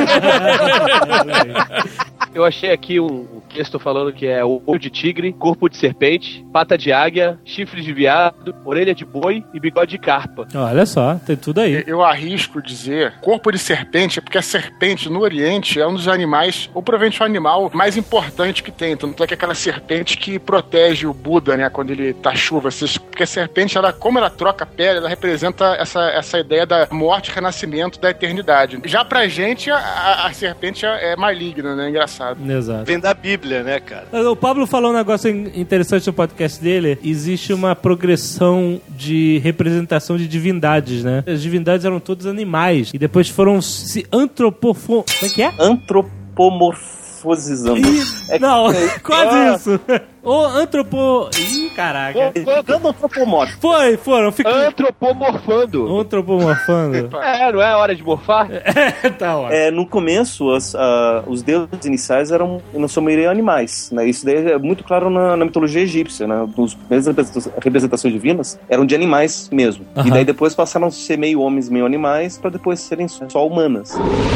Eu achei aqui um texto falando que é olho de tigre, corpo de serpente, pata de águia, chifre de viado, orelha de boi e bigode de carpa. Olha só, tem tudo aí. Eu arrisco dizer corpo de serpente, porque a serpente no Oriente é um dos animais, ou provavelmente o animal mais importante que tem. Tanto é que aquela serpente que protege o Buda, né, quando ele tá chuva. Porque a serpente, ela, como ela troca a pele, ela representa essa, essa ideia da morte e renascimento da eternidade. Já pra gente, a, a, a serpente é, é maligna, né? Engraçado. Exato. Vem da Bíblia, né, cara? O Pablo falou um negócio interessante no podcast dele. Existe uma progressão de representação de divindades, né? As divindades eram todos animais. E depois foram se antropofo... Como é que é? Antropomorfosizando. Ih, não, quase isso. Ou antropo... Ih, caraca. Ficando antropomórfico. Foi, foram. Fiquei... Antropomorfando. Antropomorfando. É, não é hora de morfar? É, tá ótimo. É, no começo, as, ah, os deuses iniciais eram, na sua maioria, animais. Né? Isso daí é muito claro na, na mitologia egípcia. Né? Os primeiras representações, representações divinas eram de animais mesmo. Aham. E daí depois passaram a ser meio homens, meio animais, para depois serem só humanas.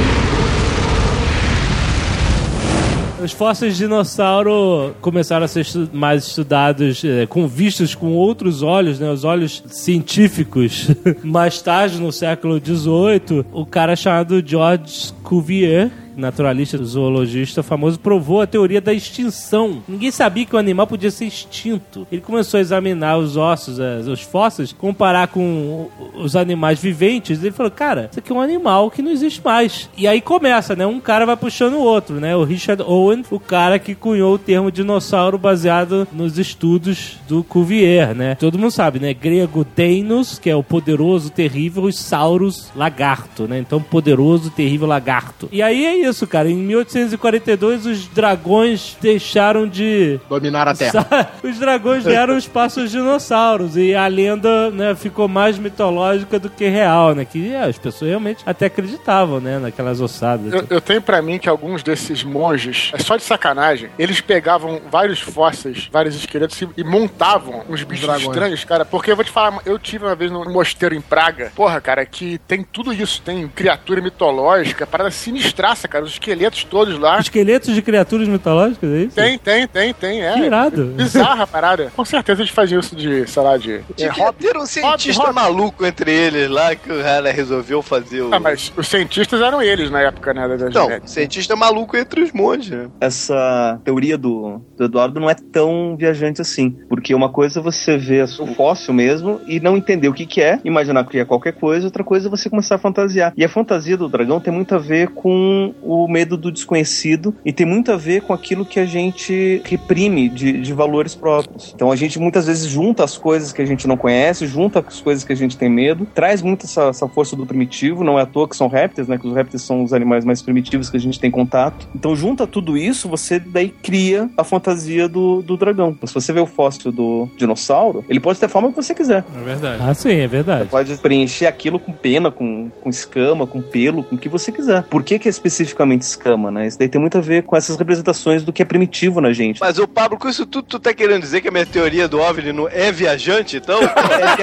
Os fósseis de dinossauro começaram a ser estu- mais estudados, eh, com vistos com outros olhos, né? Os olhos científicos. Mais tarde, no século dezoito, o cara chamado George Cuvier, naturalista, zoologista famoso, provou a teoria da extinção. Ninguém sabia que o animal podia ser extinto. Ele começou a examinar os ossos, as- os fósseis, comparar com o- os animais viventes. Ele falou, cara, isso aqui é um animal que não existe mais. E aí começa, né? Um cara vai puxando o outro, né? O Richard Owen, o cara que cunhou o termo dinossauro baseado nos estudos do Cuvier, né? Todo mundo sabe, né? Grego Deinos, que é o poderoso, terrível, e Saurus, lagarto, né? Então, poderoso, terrível, lagarto. E aí é isso, cara. Em mil oitocentos e quarenta e dois, os dragões deixaram de... Dominar a Terra. Os dragões vieram os passos dinossauros. E a lenda, né, ficou mais mitológica do que real, né? Que é, as pessoas realmente até acreditavam, né? Naquelas ossadas. Eu, eu tenho pra mim que alguns desses monges, é só de sacanagem, eles pegavam vários fósseis, vários esqueletos e, e montavam uns bichos dragões. estranhos, cara. Porque eu vou te falar, eu tive uma vez num mosteiro em Praga, porra, cara, que tem tudo isso. Tem criatura mitológica, parada sinistraça, cara. Os esqueletos todos lá. Esqueletos de criaturas mitológicas, é isso? Tem, tem, tem, tem, é. Que irado. Bizarra a parada. Com certeza eles faziam isso de, sei lá, de... Devia É, hobby. ter um cientista hobby. maluco entre eles lá que o cara resolveu fazer o... Ah, mas os cientistas eram eles na época, né? Da, da Não, genética. cientista maluco entre os monges, né? Essa teoria do, do Eduardo não é tão viajante assim. Porque uma coisa é você ver o fóssil mesmo e não entender o que, que é, imaginar que é qualquer coisa, outra coisa é você começar a fantasiar. E a fantasia do dragão tem muito a ver com o medo do desconhecido e tem muito a ver com aquilo que a gente reprime de, de valores próprios. Então a gente muitas vezes junta as coisas que a gente não conhece, junta as coisas que a gente tem medo, traz muito essa, essa força do primitivo, não é à toa que são répteis, né? Que os répteis são os animais mais primitivos que a gente tem contato. Então junta tudo isso, você daí cria a fantasia do, do dragão. Então, se você vê o fóssil do dinossauro, ele pode ter a forma que você quiser. É verdade. Ah, sim, é verdade. Você pode preencher aquilo com pena, com, com escama, com pelo, com o que você quiser. Por que que é especificamente escama, né? Isso daí tem muito a ver com essas representações do que é primitivo na gente. Mas, ô Pablo, com isso tudo, tu tá querendo dizer que a minha teoria do OVNI não é viajante, então? É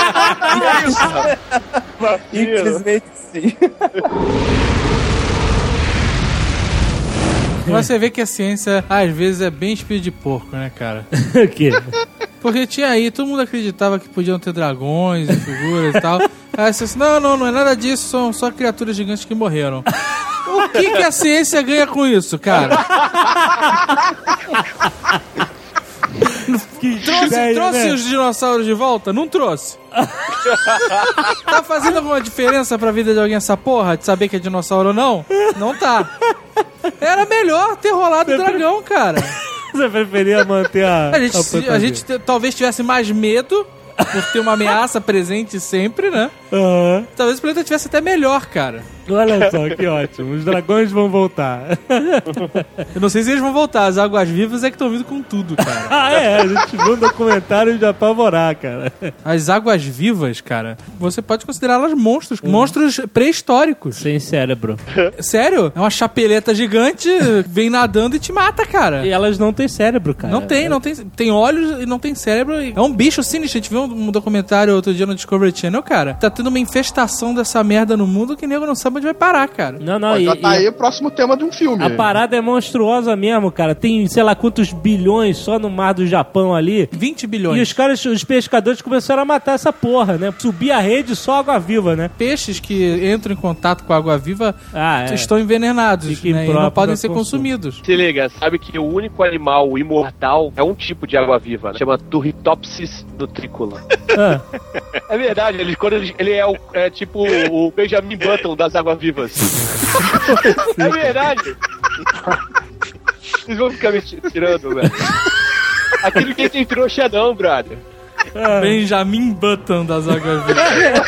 viajante. Infelizmente, sim. Você vê que a ciência, às vezes, é bem espírito de porco, né, cara? O quê? Porque tinha aí, todo mundo acreditava que podiam ter dragões e figuras e tal. Aí você disse, não, não, não é nada disso, são só criaturas gigantes que morreram. O que que a ciência ganha com isso, cara? Trouxe, ideia, trouxe né? os dinossauros de volta? Não trouxe. Tá fazendo alguma diferença pra vida de alguém essa porra? De saber que é dinossauro ou não? Não tá. Era melhor ter rolado o dragão, cara. Você preferia manter a... A gente, a a fantasia. gente te- talvez tivesse mais medo por ter uma ameaça presente sempre, né? Aham. Talvez o planeta tivesse até melhor, cara. Olha só, que ótimo. Os dragões vão voltar. Eu não sei se eles vão voltar. As águas-vivas é que estão vindo com tudo, cara. Ah, é. A gente viu um documentário de apavorar, cara. As águas-vivas, cara, você pode considerá-las monstros. Uhum. Monstros pré-históricos. Sem cérebro. Sério? É uma chapeleta gigante, vem nadando e te mata, cara. E elas não têm cérebro, cara. Não tem, não tem. Tem olhos e não tem cérebro. É um bicho sinistro. A gente viu um documentário outro dia no Discovery Channel, cara. Tá tendo uma infestação dessa merda no mundo que nego não sabe onde vai parar, cara. Não, não. Pô, e, já tá e... aí o próximo tema de um filme. A parada é monstruosa mesmo, cara. Tem, sei lá, quantos bilhões só no mar do Japão ali. vinte bilhões. E os caras, os pescadores começaram a matar essa porra, né? Subir a rede só água-viva, né? Peixes que entram em contato com a água-viva ah, é. estão envenenados, né? E não podem ser consumo. consumidos. Se liga, sabe que o único animal imortal é um tipo de água-viva, né? Chama Turritopsis nutricula. Ah. É verdade, ele, quando ele, ele é, o, é tipo o Benjamin Button das águas-vivas. É verdade. Vocês vão ficar me tirando, velho. Aqui ninguém tem trouxa não, brother. Ah. Benjamin Button das águas-vivas.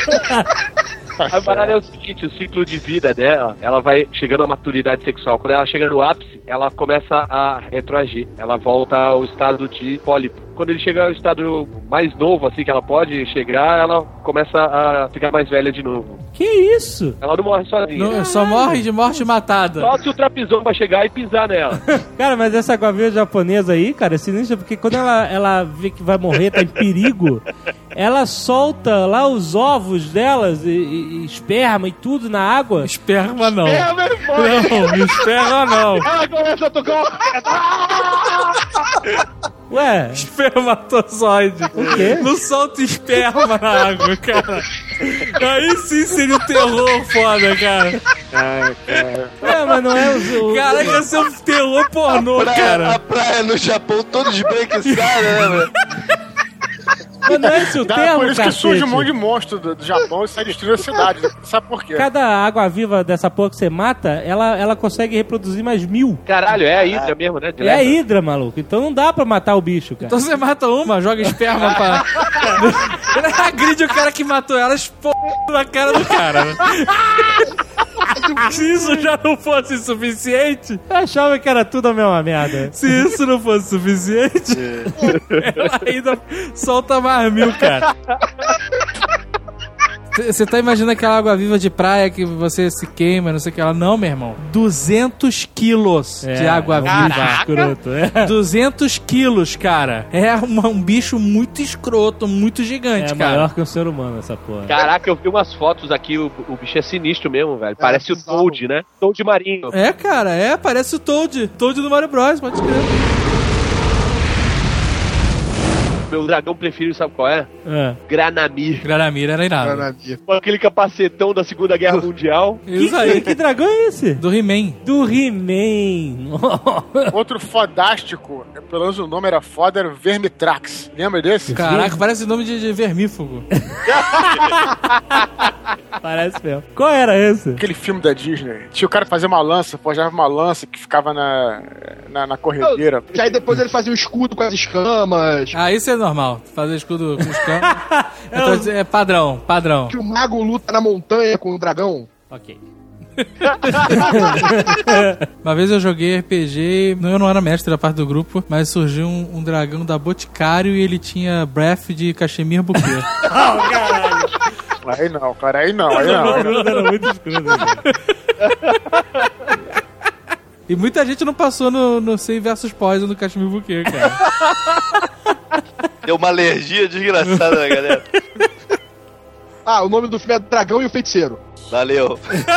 A parada é o seguinte, o ciclo de vida dela, ela vai chegando à maturidade sexual. Quando ela chega no ápice, ela começa a retroagir. Ela volta ao estado de pólipo. Quando ele chega ao estado mais novo, assim, que ela pode chegar, ela começa a ficar mais velha de novo. Que isso? Ela não morre sozinha. Não, só morre de morte matada. Só se o trapizão vai chegar e pisar nela. Cara, mas essa água-viva japonesa aí, cara, é sinistra, porque quando ela, ela vê que vai morrer, tá em perigo, ela solta lá os ovos delas, e, e, e esperma e tudo na água. Esperma não. Esperma é Não, esperma não. Ela começa a tocar Ué? Espermatozoide. O quê? Não solta esperma na água, cara. Aí sim seria um terror foda, cara. Ai, cara. É, mas não é o... o... Caraca, ia ser um terror pornô, praia, cara. A praia no Japão toda desbranquiçada, né, velho? Mas não é esse o Dá, termo, por isso cacete. que surge um monte de monstro do, do Japão e sai destruindo a cidade. Sabe por quê? Cada água-viva dessa porra que você mata, ela, ela consegue reproduzir mais mil. Caralho, é a Hidra mesmo, né? É a Hidra, maluco. Então não dá pra matar o bicho, cara. Então você mata uma, joga esperma pra... Agride o cara que matou ela, expõe na cara do cara. Se isso já não fosse suficiente... Eu achava que era tudo a mesma merda. Se isso não fosse suficiente... ela ainda solta mais mil, cara. Você tá imaginando aquela água-viva de praia que você se queima, não sei o que ela... Não, meu irmão. duzentos quilos é, de água-viva. Escroto, é. duzentos quilos, cara. É uma, um bicho muito escroto, muito gigante, é cara. É maior que um ser humano, essa porra. Caraca, eu vi umas fotos aqui, o, o bicho é sinistro mesmo, velho. Parece é, o Toad, né? Toad marinho. É, cara, é, parece o Toad. Toad do Mario Bros, pode crer. Meu dragão preferido, sabe qual é? é. Granamir. Granamir era irado. Granamir. Com aquele capacetão da Segunda Guerra Mundial. Isso aí. Que, que dragão é esse? Do He-Man. Do He-Man. Outro fodástico, pelo menos o nome era foda, era Vermitrax. Lembra desse? Caraca, parece nome de, de vermífugo. Parece mesmo. Qual era esse? Aquele filme da Disney. Tinha o cara que fazia uma lança, forjava uma lança que ficava na, na, na corredeira. E aí depois ele fazia um escudo com as escamas. Ah, isso é normal. Fazer escudo com escamas. Então, é padrão, padrão. Que o mago luta na montanha com o dragão. Ok. Uma vez eu joguei R P G, eu não era mestre da parte do grupo, mas surgiu um, um dragão da Boticário e ele tinha breath de Cachemir Bouquet. Oh, caralho. Aí não, cara, aí não, aí não. Aí não. Era muito escuro, né? E muita gente não passou no, no Sei versus Poison do Cachemir Bouquet, cara. Deu uma alergia desgraçada na galera. Ah, o nome do filme é Dragão e o Feiticeiro. Valeu.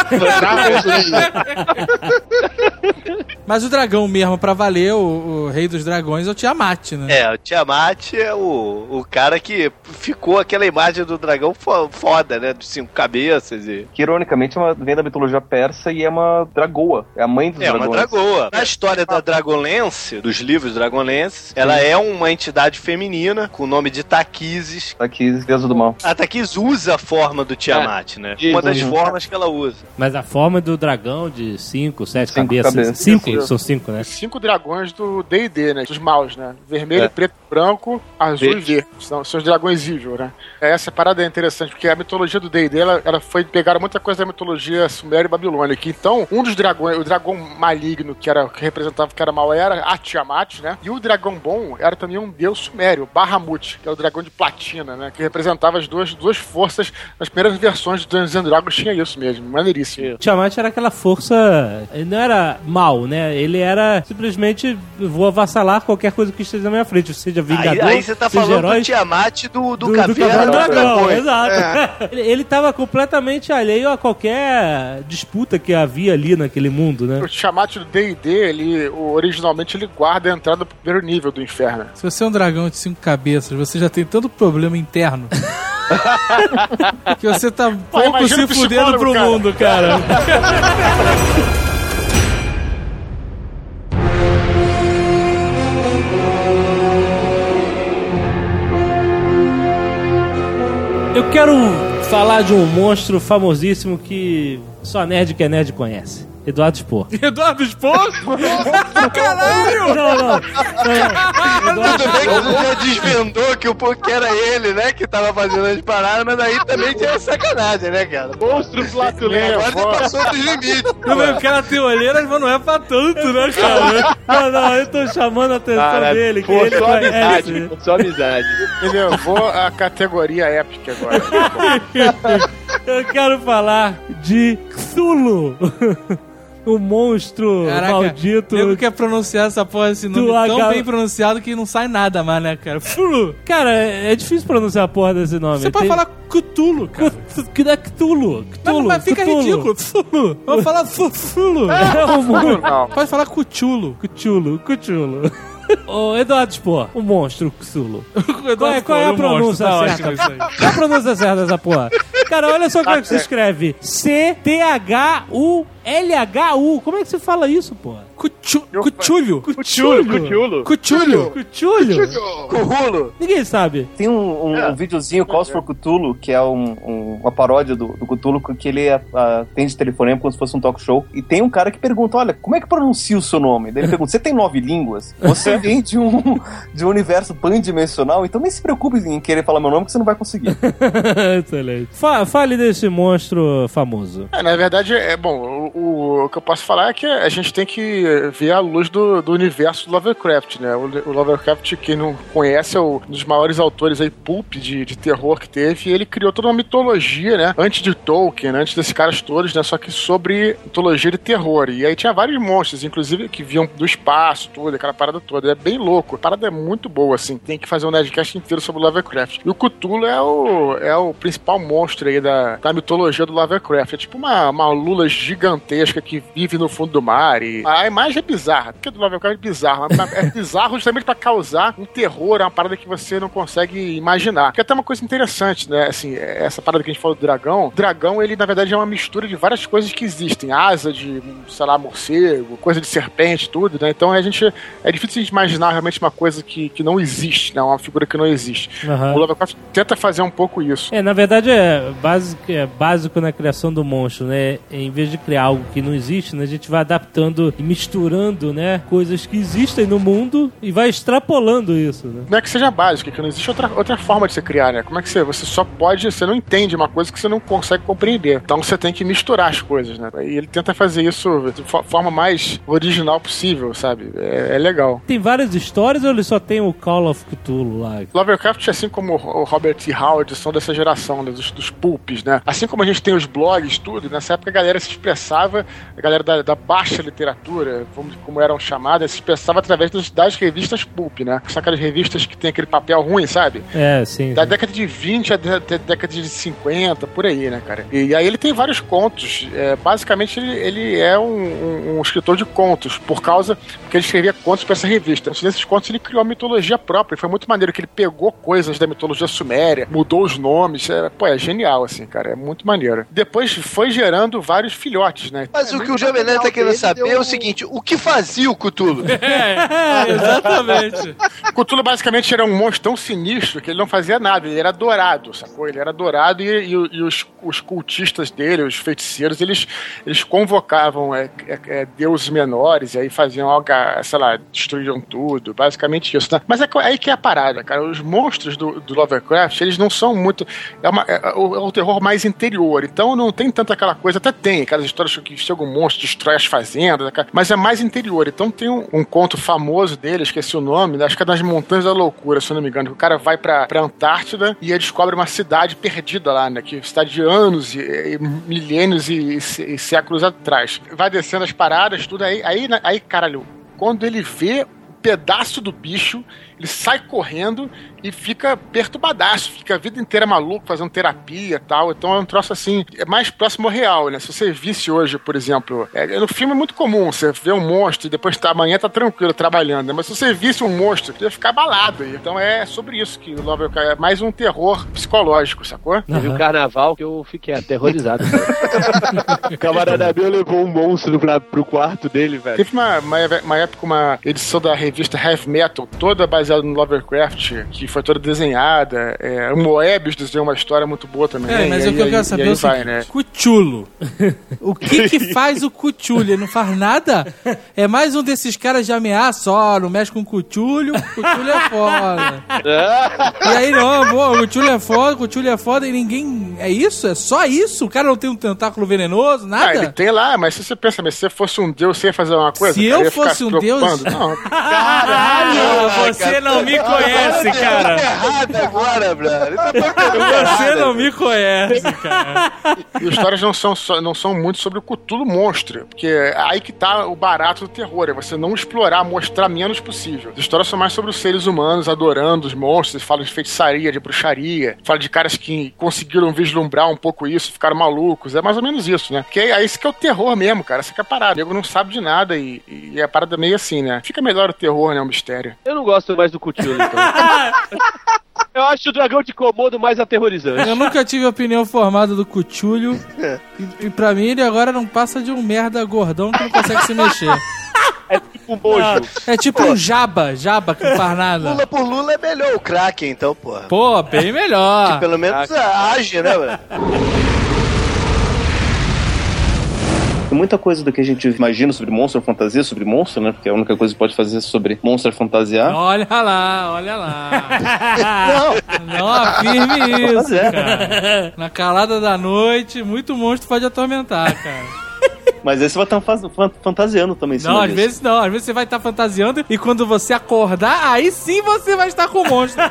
Mas o dragão mesmo, pra valer, o, o rei dos dragões é o Tiamat, né? É, o Tiamat é o, o cara que ficou aquela imagem do dragão foda, né? Dos cinco cabeças e... Que ironicamente é uma, vem da mitologia persa e é uma dragoa. É a mãe dos é dragões. É uma dragoa. Na história da Dragonlance, dos livros Dragonlance, ela é uma entidade feminina com o nome de Taquises. Taquises, deusa do mal. A Taquises usa a forma do Tiamat, né? Uma das formas que ela usa. Mas a forma do dragão de cinco, sete cinco cabeças. cabeças. Cinco, cinco, são cinco, né? Cinco dragões do D e D, né? Dos maus, né? Vermelho, É. preto, branco, azul Verde. e verde. São, são os dragões evil, né? Essa parada é interessante, porque a mitologia do D e D, ela, ela foi... Pegaram muita coisa da mitologia suméria e babilônica. Então, um dos dragões, o dragão maligno, que, era, que representava que era mal, era a Tiamat, né? E o dragão bom era também um deus sumério, Bahamut, que é o dragão de platina, né? Que representava as duas, duas forças. Nas primeiras versões de Dungeons and Dragons tinha isso mesmo, maneiríssimo. Tiamat era aquela força. Ele não era mal, né? Ele era simplesmente vou avassalar qualquer coisa que esteja na minha frente, seja vingador. Aí, aí você tá seja falando herói, do Tiamat do, do, do, do Caverna Cavaleiro do do Dragão, Dragão. exato. Ele, ele tava completamente alheio a qualquer disputa que havia ali naquele mundo, né? O Tiamat do D e D, ele, o- originalmente, ele guarda a entrada pro primeiro nível do inferno. Se você é um dragão de cinco cabeças, você já tem tanto problema interno que você tá pouco imagina se o fudendo psicólogo, pro cara. mundo, cara. Eu quero falar de um monstro famosíssimo que só nerd que é nerd conhece. Eduardo Spohr. Eduardo Spohr? Caralho! Não, não. não, não. Eduardo Tudo bem que você já desvendou que, o, que era ele, né? Que tava fazendo as paradas, mas aí também tinha sacanagem, né, cara? Monstro flatulento. Agora você passou dos limites. Tudo bem, o cara tem olheiras, mas não é pra tanto, né, cara? Não, não, eu tô chamando a atenção Cara, dele. Que pô, ele só conhece. amizade, pô, só amizade. Ele levou a categoria épica agora. Eu quero falar de Cthulhu. O monstro Caraca, maldito. nego quer pronunciar essa porra, esse nome Do tão H- bem pronunciado que não sai nada mais, né, cara? Fulu. Cara, é difícil pronunciar a porra desse nome. Você pode Tem- falar Cthulhu, cara. Que é Cthulhu. Mas, Cthulhu. mas fica Cthulhu. ridículo. Cthulhu. Vamos falar Cthulhu. É o monstro. Não. Pode falar Cthulhu. Cthulhu, Cthulhu. Ô, Eduardo Spohr, o monstro Cthulhu. Qual é, Eduardo qual é a Spohr, o monstro, pronúncia tá certa? ótimo isso aí. Qual é a pronúncia certa dessa porra? Cara, olha só como é que se escreve. C T H U L H U. Como é que se fala isso, porra? Cuchu- Cuchulho. Cuchulo, cuchulo. Cuchulho. Cthulhu? Currulo. Ninguém sabe. Tem um, um, um videozinho, Calls for Cthulhu, que é um, um- uma paródia do, do Cthulhu, que ele atende telefonema como se fosse um talk show. E tem um cara que pergunta, olha, como é que pronuncia o seu nome? Daí ele pergunta, você tem nove línguas? Você vem de um, de um universo pandimensional, então nem se preocupe em querer falar meu nome, que você não vai conseguir. Excelente. Fa- fale desse monstro famoso. É, na verdade, é bom, o, o, o que eu posso falar é que a gente tem que ver a luz do, do universo do Lovecraft, né? O, o Lovecraft, quem não conhece, é o- um dos maiores autores aí, pulp de, de terror que teve, e ele criou toda uma mitologia, né? Antes de Tolkien, antes desses caras todos, né? Só que sobre mitologia de terror. E aí tinha vários monstros, inclusive, que vinham do espaço, tudo, aquela parada toda. É bem louco. A parada é muito boa, assim. Tem que fazer um Nerdcast inteiro sobre o Lovecraft. E o Cthulhu é o, é o principal monstro aí da, da mitologia do Lovecraft. É tipo uma, uma lula gigantesca que vive no fundo do mar. E a imagem é bizarra. Porque do Lovecraft é bizarro. Mas é bizarro justamente pra causar um terror, é uma parada que você não consegue imaginar. Porque até uma coisa interessante, né? Assim, essa parada que a gente falou do dragão. O dragão, ele na verdade é uma mistura de várias coisas que existem. Asa de, sei lá, morcego, coisa de serpente, tudo, né? Então a gente. É difícil a gente imaginar realmente uma coisa que, que não existe, né? Uma figura que não existe. Aham. O Lovecraft tenta fazer um pouco isso. É, na verdade é básico, é básico na criação do monstro, né? Em vez de criar algo que não existe, né? A gente vai adaptando e misturando, né? Coisas que existem no mundo e vai extrapolando isso, né? Não é que seja básico, é que não existe outra, outra forma de você criar, né? Como é que você, você só pode, você não entende uma coisa que você não consegue compreender. Então você tem que misturar as coisas, né? E ele tenta fazer isso de fo- forma mais original possível, sabe? É, é legal. Tem várias histórias ou ele só tem o Call of Cthulhu lá? Lovecraft, assim como o Robert E. Howard, são dessa geração, né, dos, dos pulps, né? Assim como a gente tem os blogs, tudo, nessa época a galera se expressava, a galera da, da baixa literatura, vamos- como eram chamadas, se expressava através das, das revistas pulp, né? São aquelas revistas que tem aquele papel ruim, sabe? É, sim. Da sim. década de vinte até a década de cinquenta, por aí, né, cara? E aí ele tem vários contos. É, basicamente, ele, ele é um, um- um escritor de contos, por causa que ele escrevia contos pra essa revista. Então, nesses contos, ele criou uma mitologia própria. E foi muito maneiro que ele pegou coisas da mitologia suméria, mudou os nomes. É, pô, é genial, assim, cara. É muito maneiro. Depois foi gerando vários filhotes, né? Mas é, o que o Jovem Nerd tá querendo saber é o seguinte, o que fazia o Cthulhu? É, exatamente. Cthulhu basicamente era um monstro tão sinistro que ele não fazia nada, ele era adorado, sacou? Ele era adorado e, e, e os, os cultistas dele, os feiticeiros, eles, eles convocavam é, é, é, deuses menores e aí faziam algo, sei lá, destruíam tudo, basicamente isso, né? Mas é aí que é a parada, cara. Os monstros do, do Lovecraft, eles não são muito... É, uma, é, é, o, é o terror mais interior, então não tem tanto aquela coisa, até tem aquelas histórias que chega um monstro, destrói as fazendas, mas é mais interior. Então tem um, um conto famoso dele, esqueci o nome, acho que é das Montanhas da Loucura, se eu não me engano, que o cara vai pra, pra Antártida e ele descobre uma cidade perdida lá, né, que cidade de anos e, e milênios e, e, e séculos atrás. Vai descendo as paradas, tudo aí, aí, aí, caralho, quando ele vê o pedaço do bicho, ele sai correndo e fica perturbadaço, fica a vida inteira maluco, fazendo terapia e tal. Então é um troço assim, é mais próximo ao real, né? Se você visse hoje, por exemplo, é, no filme é muito comum, você vê um monstro e depois tá, amanhã tá tranquilo trabalhando, né? Mas se você visse um monstro, você ia ficar abalado. Então é sobre isso que o Lovecraft é mais um terror psicológico, sacou? Teve um carnaval que eu fiquei aterrorizado. O camarada meu levou um monstro pra, pro quarto dele, velho. Teve uma, uma, uma época, uma edição da revista Heavy Metal, toda baseada no Lovecraft, que foi toda desenhada. É, o Moebius desenhou uma história muito boa também. É, mas e o que aí, eu quero saber é o vai, seguinte, né? Cthulhu. O que que faz o Cthulhu? Ele não faz nada? É mais um desses caras de ameaça, ó, não mexe com Cthulhu, Cthulhu é foda. E aí, não, pô, o Cthulhu é foda, o Cthulhu é foda e ninguém... É isso? É só isso? O cara não tem um tentáculo venenoso, nada? Ah, ele tem lá, mas se você pensa, mas se você fosse um deus, você ia fazer uma coisa? Se eu fosse um deus... Não. Caralho, você não me conhece, cara. Errado agora, brother. Você não me conhece, cara. E as histórias não são, só, não são muito sobre o Cthulhu monstro, porque aí que tá o barato do terror, é você não explorar, mostrar menos possível. As histórias são mais sobre os seres humanos adorando os monstros, falam de feitiçaria, de bruxaria, falam de caras que conseguiram vislumbrar um pouco isso, ficaram malucos, é mais ou menos isso, né? Porque é isso que é o terror mesmo, cara, essa que é a parada. O nego não sabe de nada e, e é a parada meio assim, né? Fica melhor o terror, né? O mistério. Eu não gosto mais do Cthulhu, então. Eu acho o dragão de Komodo mais aterrorizante. Eu nunca tive opinião formada do Cthulhu. E, e pra mim ele agora não passa de um merda gordão que não consegue se mexer. É tipo um mojo. É tipo um jaba, jaba que não faz nada. Lula por Lula é melhor o Kraken, então, porra. Pô, bem melhor. Que pelo menos age, né, velho? Muita coisa do que a gente imagina sobre monstro, fantasia sobre monstro, né? Porque a única coisa que pode fazer sobre monstro é fantasiar. Olha lá, olha lá. Não, não afirme isso, cara. Na calada da noite, muito monstro pode atormentar, cara. Mas aí você vai estar fantasiando também. Não, às disso. vezes não. Às vezes você vai estar fantasiando e quando você acordar, aí sim você vai estar com o monstro.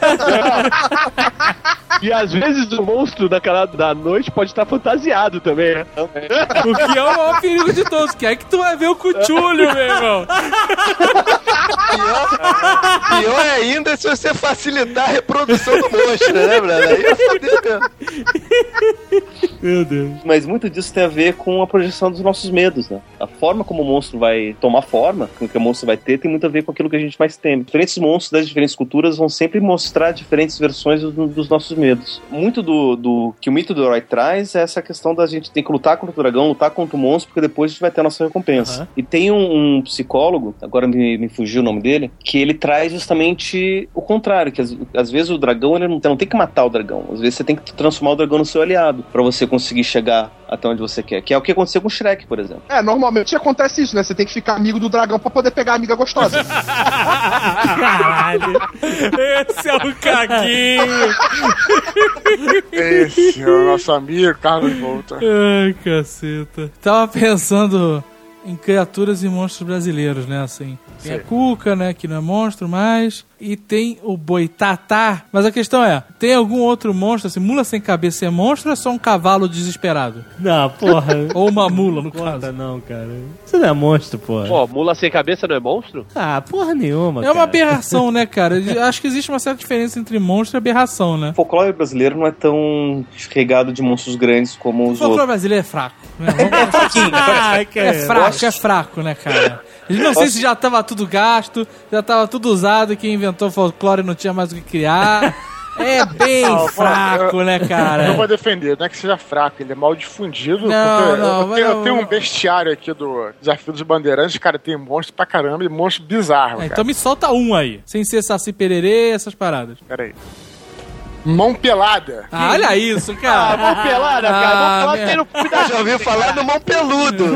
E às vezes o monstro daquela da noite pode estar fantasiado também, né? O que é o maior perigo de todos, que é que tu vai ver o Cthulhu, meu irmão. Pior, pior ainda se você facilitar a reprodução do monstro, né, brother? Aí é foder mesmo. Meu Deus. Mas muito disso tem a ver com a projeção dos nossos medos, né? A forma como o monstro vai tomar forma, com o que o monstro vai ter, tem muito a ver com aquilo que a gente mais teme. Diferentes monstros das diferentes culturas vão sempre mostrar diferentes versões do, dos nossos medos. Muito do, do que o mito do herói traz é essa questão da gente ter que lutar contra o dragão, lutar contra o monstro, porque depois a gente vai ter a nossa recompensa. Uhum. E tem um, um psicólogo, agora me, me fugiu o nome dele, que ele traz justamente o contrário, que às, às vezes o dragão, ele não, não tem que matar o dragão, às vezes você tem que transformar o dragão no seu aliado, pra você conseguir chegar até onde você quer, que é o que aconteceu com o Shrek, por exemplo. É, normalmente acontece isso, né? Você tem que ficar amigo do dragão pra poder pegar a amiga gostosa. Caralho. Esse é o caguinho. Esse é o nosso amigo Carlos Volta. Ai, caceta. Tava pensando em criaturas e monstros brasileiros, né, assim. Tem Sim. a Cuca, né, que não é monstro mais, e tem o Boitatá. Mas a questão é, tem algum outro monstro, assim, mula sem cabeça é monstro ou é só um cavalo desesperado? Não, porra. Ou uma mula, no Conta caso. Não, cara. Isso não é monstro, porra. Pô, mula sem cabeça não é monstro? Ah, porra nenhuma, É cara. uma aberração, né, cara? Acho que existe uma certa diferença entre monstro e aberração, né? O folclore brasileiro não é tão regado de monstros grandes como os outros. O folclore brasileiro é fraco. Né? É fraquinho. Ah, é fraco, é fraco, né, cara? Eu não sei se já tava tudo gasto, já tava tudo usado, e quem inventou folclore não tinha mais o que criar. É bem Não, fraco, eu- né, cara? Não vou defender, não é que seja fraco, ele é mal difundido. Não, porque não, eu, mas tenho, não- eu tenho um bestiário aqui do Desafio dos Bandeirantes, cara, tem monstro pra caramba e monstro bizarro, É, cara. então me solta um aí. Sem ser Saci Pererê, essas paradas. Peraí. Mão pelada. Ah, olha isso, cara. Ah, mão pelada, cara. Ah, Mão pelada merda. tem no filme da... Já ouviu falar no mão peludo.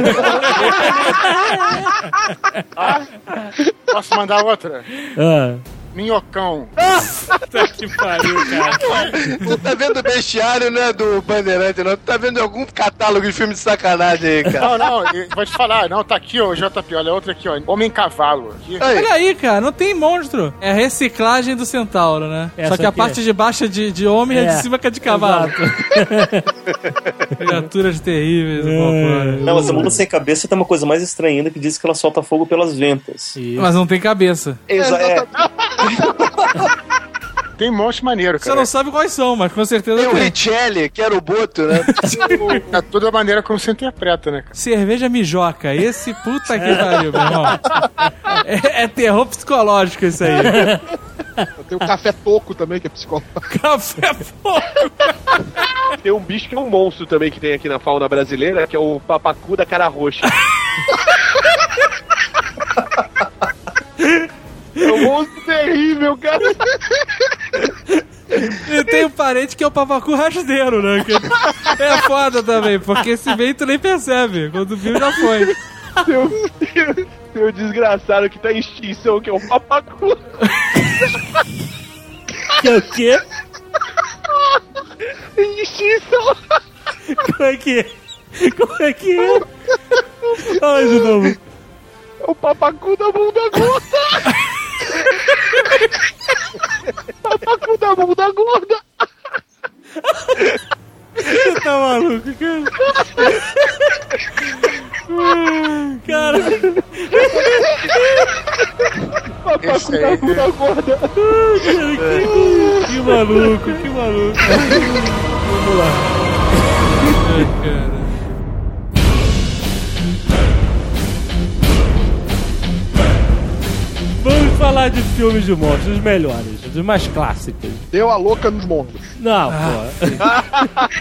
Posso mandar outra? Ah. Minhocão. Puta que pariu, cara. Tu tá vendo o bestiário, né, do Bandeirante, não? Tu tá vendo algum catálogo de filme de sacanagem aí, cara. Não, não, eu vou te falar. Não, tá aqui, ó, J P, olha outra aqui, ó. Homem-cavalo. Aqui. Aí. Olha aí, cara, não tem monstro. É a reciclagem do centauro, né? Essa Só que a aqui parte é. de baixo é de, de homem e a É. de cima que é de cavalo. Criaturas terríveis. É. pô, Não, mas a mula sem cabeça tem uma coisa mais estranha ainda que diz que ela solta fogo pelas ventas. pô. Mas não tem cabeça. Exa é. Tem monstro maneiro, Você cara. não sabe quais são, mas com certeza Tem o tem. Richelli, que era o Boto, né? É toda a maneira como você interpreta, né, cara? Cerveja mijoca. Esse puta que pariu, meu irmão. É, é terror psicológico isso aí. Eu tenho o café toco também, que é psicológico. Café fogo. Tem um bicho que é um monstro também que tem aqui na fauna brasileira, que é o papacu da cara roxa. É um monstro terrível, cara. E tem um parente que é o papacu rasteiro, né? Que é foda também, porque esse meio tu nem percebe. Quando viu, já foi. Tem um, tem um desgraçado que tá em extinção, que é o papacu. Que é o quê? Em extinção. Como é que é? Como é que é? Olha de novo. É o papacu da bunda gorda. Papacu da bunda gorda. Você tá maluco, cara? Cara, Papacu da bunda gorda. que, que maluco, que maluco. Vamos lá. Ai, cara. Vamos falar de filmes de monstros, os melhores, os mais clássicos. Deu a louca nos monstros. Não, pô.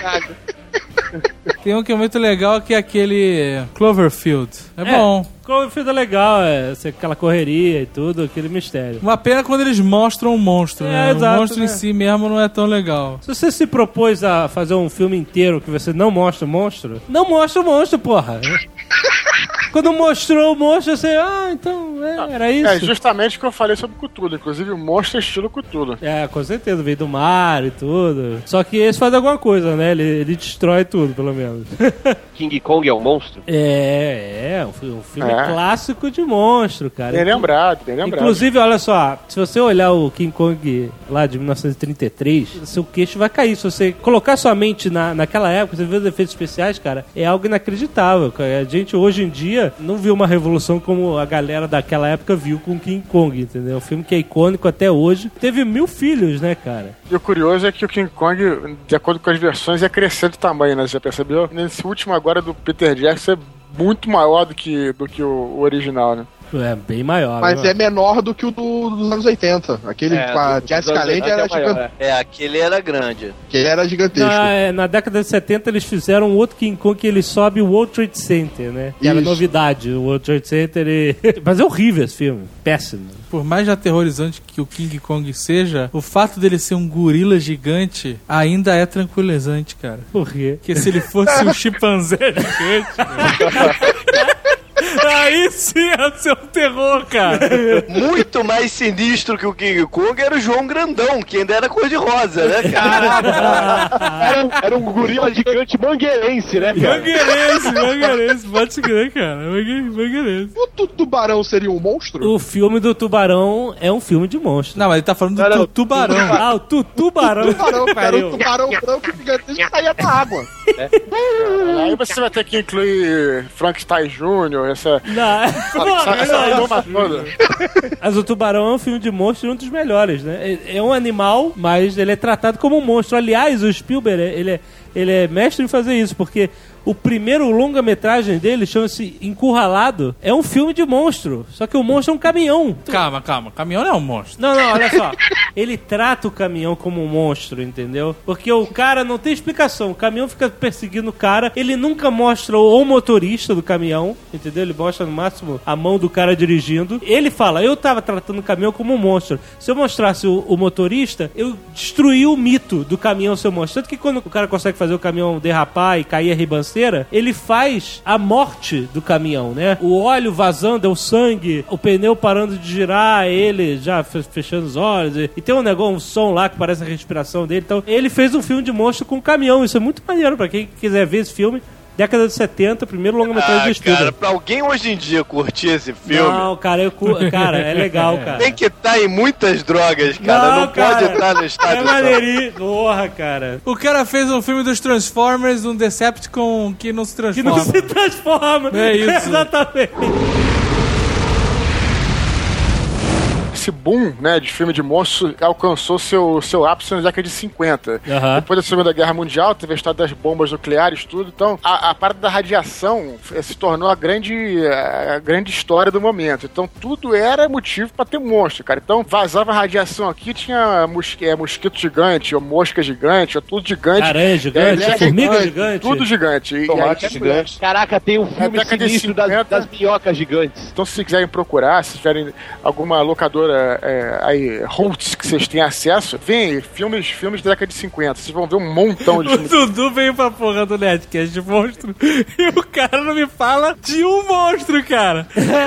Tem um que é muito legal, que é aquele Cloverfield. É, É. bom. Cloverfield é legal, é assim, aquela correria e tudo, aquele mistério. Uma pena quando eles mostram o monstro, É, né? exato, o monstro né? em si mesmo não é tão legal. Se você se propôs a fazer um filme inteiro que você não mostra o monstro, não mostra o monstro, porra. Quando mostrou o monstro, você, ah, então, é, era isso. É justamente o que eu falei sobre Cthulhu. Inclusive, o monstro é estilo Cthulhu. É, com certeza, veio do mar e tudo. Só que esse faz alguma coisa, né? Ele, ele destrói tudo, pelo menos. King Kong é um monstro? É, é, um, fi- um filme É. clássico de monstro, cara. Bem lembrado, bem lembrado. Inclusive, olha só, se você olhar o King Kong lá de mil novecentos e trinta e três, seu queixo vai cair. Se você colocar sua mente na, naquela época, você vê os efeitos especiais, cara, é algo inacreditável. Cara. A gente, hoje em dia, não viu uma revolução como a galera daquela época viu com King Kong, entendeu? Um filme que é icônico até hoje. Teve mil filhos, né, cara? E o curioso é que o King Kong, de acordo com as versões, é crescendo de tamanho, né? Você já percebeu? Nesse último agora do Peter Jackson é muito maior do que, do que o, o original, né? É bem maior. Mas né? é menor do que o do- dos anos oitenta. Aquele É, com a do- Jessica dos anos Lange era oitenta é maior, gigante. É, aquele era grande. Aquele era gigantesco. Na, é, na década de setenta eles fizeram um outro King Kong que ele sobe o World Trade Center, né? Que era Isso. novidade, o World Trade Center e... Mas é horrível esse filme, péssimo. Por mais aterrorizante que o King Kong seja, o fato dele ser um gorila gigante ainda é tranquilizante, cara. Por quê? Porque se ele fosse um chimpanzé gigante, aí sim ia ser um terror, cara. Muito mais sinistro que o King Kong era o João Grandão, que ainda era cor-de-rosa, né, cara? Era, um- era um gorila gigante mangueirense, né, cara? Mangueirense, mangueirense, pode crer, cara. Mangue- Mangueirense. O tu- tubarão seria um monstro? O filme do Tubarão é um filme de monstro. Não, mas ele tá falando do Não, não, tu- tubarão. Ah, o tu, Tubarão. Tubarão, cara, Pariu. um tubarão branco gigantesco que saía da água. Aí você vai ter que incluir Frankenstein Júnior, essa. Não, essa, porra, essa não. turma toda. Mas o Tubarão é um filme de monstro e um dos melhores, né? É é um animal, mas ele é tratado como um monstro. Aliás, o Spielberg, ele é, ele é mestre em fazer isso, porque O primeiro longa-metragem dele chama-se Encurralado. É um filme de monstro, só que o monstro é um caminhão. Calma, calma. Caminhão não é um monstro. Não, não, olha só. Ele trata o caminhão como um monstro, entendeu? Porque o cara não tem explicação. O caminhão fica perseguindo o cara. Ele nunca mostra o motorista do caminhão, entendeu? Ele mostra no máximo a mão do cara dirigindo. Ele fala, eu tava tratando o caminhão como um monstro. Se eu mostrasse o, o motorista, eu destruí o mito do caminhão ser um monstro. Tanto que quando o cara consegue fazer o caminhão derrapar e cair a ribanceira, ele faz a morte do caminhão, né? O óleo vazando, é o sangue, o pneu parando de girar, ele já fechando os olhos. E, e tem um negócio, um som lá que parece a respiração dele. Então, ele fez um filme de monstro com um caminhão. Isso é muito maneiro pra quem quiser ver esse filme. Década de setenta, primeiro longa-metragem ah, de estudo. Cara, pra alguém hoje em dia curtir esse filme... Não, cara, eu cu... cara, é legal, cara. Tem que estar tá em muitas drogas, cara. Não, não cara, pode estar no estado... É maneirinho. Porra, cara. O cara fez um filme dos Transformers, um Decepticon que não se transforma. Que não se transforma. É isso. Exatamente. Esse boom, né, de filme de monstro alcançou seu, seu ápice na década de cinquenta. Uhum. Depois da Segunda Guerra Mundial, teve a história das bombas nucleares, tudo. Então, a, a parte da radiação se tornou a grande, a grande história do momento. Então, tudo era motivo pra ter monstro, cara. Então, vazava radiação aqui, tinha mosqui, é, mosquito gigante, ou mosca gigante, ou tudo gigante. Aranha gigante, é, formiga gigante, gigante. Tudo gigante. E, Tomate e aí, gigante. Caraca, tem um filme década de sinistro das, cinquenta. das minhocas gigantes. Então, se quiserem procurar, se tiverem alguma locadora é, aí, Holtz, que vocês têm acesso, vem filmes, filmes da década de cinquenta. Vocês vão ver um montão de O filmes. Dudu veio pra porra do Nerdcast de monstro e o cara não me fala de um monstro, cara.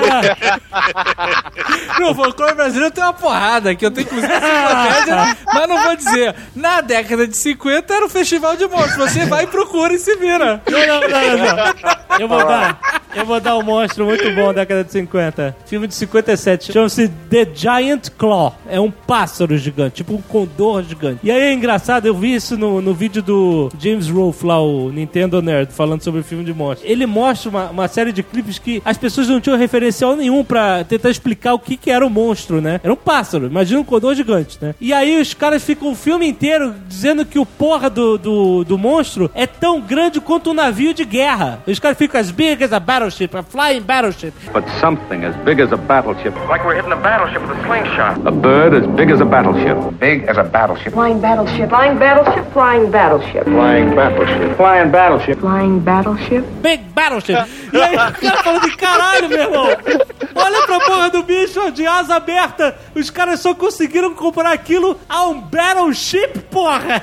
No folclore brasileiro tem uma porrada que eu tenho inclusive enciclopédia, mas não vou dizer. Na década de cinquenta era o festival de monstros. Você vai e procura e se vira. Não, não, não, não. Eu vou dar. Eu vou dar um monstro muito bom da década de cinquenta. Filme de cinquenta e sete. Chama-se The Giant Claw. É um pássaro gigante, tipo um condor gigante. E aí é engraçado, eu vi isso no, no vídeo do James Rolfe, lá, o Nintendo Nerd, falando sobre o filme de monstro. Ele mostra uma, uma série de clipes que as pessoas não tinham referencial nenhum pra tentar explicar o que, que era o monstro, né? Era um pássaro, imagina um condor gigante, né? E aí os caras ficam o filme inteiro dizendo que o porra do, do, do monstro é tão grande quanto um navio de guerra. Os caras ficam as big as a battleship, a flying battleship. But something as big as a battleship. Like we're hitting a battleship with a slingshot. A bird as big as a battleship. Big as a battleship. Flying battleship. Flying battleship. Flying battleship. Flying battleship. Flying battleship. Flying battleship. Big battleship. E aí o cara falando de caralho, meu irmão. Olha pra porra do bicho de asa aberta. Os caras só conseguiram comprar aquilo a um battleship, porra.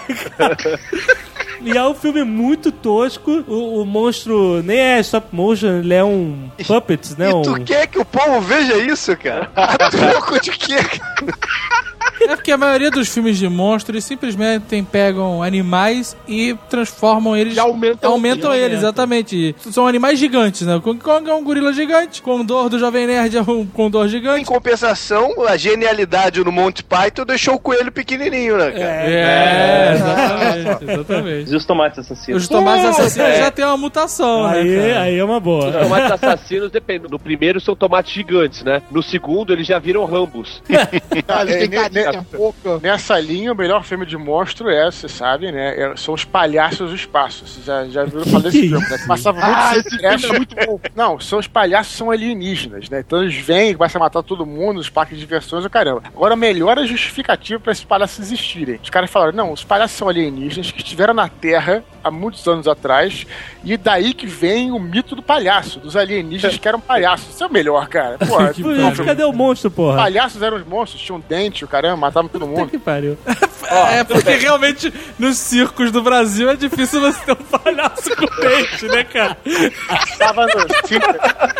E é um filme muito tosco. O, o monstro nem é stop motion, ele é um puppets, né? E tu um... quer que o povo veja isso, cara? A troco de quê, cara? É porque a maioria dos filmes de monstros eles simplesmente pegam animais e transformam eles. E aumentam, aumentam eles, exatamente. São animais gigantes, né? O King Kong é um gorila gigante. O Condor do Jovem Nerd é um condor gigante. Em compensação, a genialidade no Monty Python deixou o coelho pequenininho, né, cara? É, é exatamente, exatamente. E os tomates assassinos? Os tomates Uh, assassinos é. já tem uma mutação, aí, né? Cara? Aí é uma boa. Os tomates assassinos dependem. No primeiro são tomates gigantes, né? No segundo eles já viram Rambos. Ah, é, ne, ne, nessa linha, o melhor filme de monstro é, você sabe, né? É, são os palhaços do espaço. Você já, já viram falar desse filme, né? Passava muito Ah, filme esse trash. filme é muito bom. Não, são os palhaços são alienígenas, né? Então eles vêm, começam a matar todo mundo, nos parques de diversões, o caramba. Agora, melhor a justificativa pra esses palhaços existirem. Os caras falaram, não, os palhaços são alienígenas que estiveram na Terra há muitos anos atrás, e daí que vem o mito do palhaço, dos alienígenas que eram palhaços. Isso é o melhor, cara. Porra, Que não, cadê o monstro, porra? palhaços eram os monstros, tinham dente, o caramba, matavam todo mundo. Que pariu. É, porque realmente nos circos do Brasil é difícil você ter um palhaço com dente, né, cara? Tava no circo.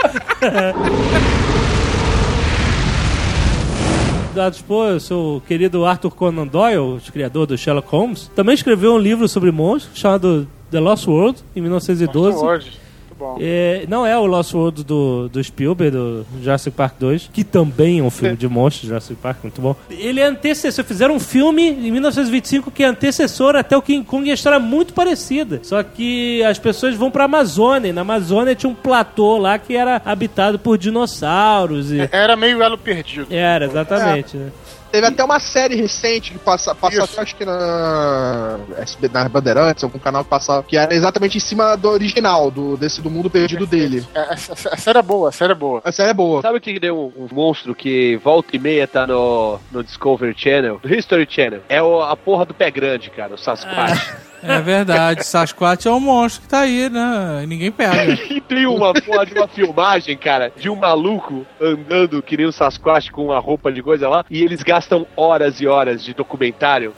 A dispor, o seu querido Arthur Conan Doyle, o criador do Sherlock Holmes, também escreveu um livro sobre monstros chamado The Lost World, em mil novecentos e doze. Lost World. Bom. É, não é o Lost World do, do Spielberg, do Jurassic Park dois, que também é um filme de monstros, Jurassic Park, muito bom. Ele é antecessor, fizeram um filme em mil novecentos e vinte e cinco que é antecessor até o King Kong, e a história é muito parecida. Só que as pessoas vão pra Amazônia, e na Amazônia tinha um platô lá que era habitado por dinossauros. E... Era meio elo perdido. Era, exatamente. É. Né? Teve até uma série recente que passa, passa acho que na, na Bandeirantes, algum canal que passava, que era exatamente em cima do original, do, desse, do mundo perdido dele. A, a, a série é boa, a série é boa. A série é boa. Sabe o que deu um, um monstro que volta e meia tá no, no Discovery Channel, no History Channel? É o, a porra do pé grande, cara, o Sasquatch. É verdade, Sasquatch é um monstro que tá aí, né? E ninguém pega. E tem uma porra de uma filmagem, cara, de um maluco andando que nem um Sasquatch com uma roupa de coisa lá, e eles gastam horas e horas de documentário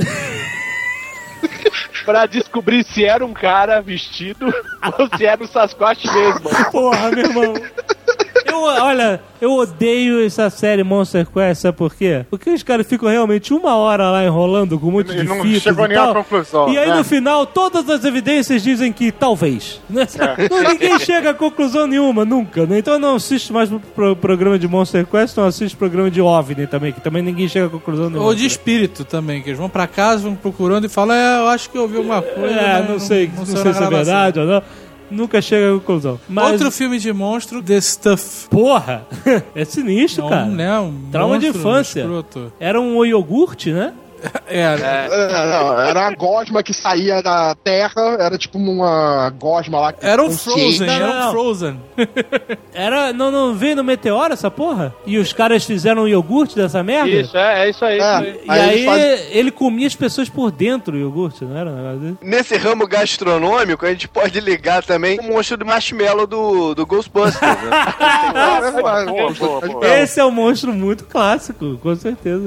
pra descobrir se era um cara vestido ou se era um Sasquatch mesmo. Porra, meu irmão. Eu, olha, eu odeio essa série Monster Quest, sabe por quê? Porque os caras ficam realmente uma hora lá enrolando com um monte de não fitas chegou e nem tal. à conclusão, E aí né? no final, todas as evidências dizem que talvez. Né? É. Não, ninguém chega a conclusão nenhuma, nunca. Né? Então eu não assisto mais pro, pro programa de Monster Quest, não assisto programa de OVNI também, que também ninguém chega a conclusão nenhuma. Ou de espírito também, que eles vão pra casa, vão procurando e falam, é, eu acho que eu ouvi alguma coisa. É, mas não sei, não, não sei se é gravação. verdade ou não. Nunca chega a conclusão. Mas... Outro filme de monstro, The Stuff. Porra! É sinistro, Não, cara. né? Um Trauma de monstro infância. escroto. Era um iogurte, né? Era. É, não, era uma gosma que saía da terra, era tipo uma gosma lá. Que Era um consciente. Frozen, era um Não. Frozen. Era. Não, não veio no meteoro essa porra? E os caras fizeram um iogurte dessa merda? Isso, é, é isso aí. É. Isso aí. E Aí aí, eles fazem- ele comia as pessoas por dentro, o iogurte, não era um negócio desse? Nesse ramo gastronômico, a gente pode ligar também o monstro do marshmallow do, do Ghostbusters, né? Ah, é verdade. Boa, boa, boa. Esse é um monstro muito clássico, com certeza.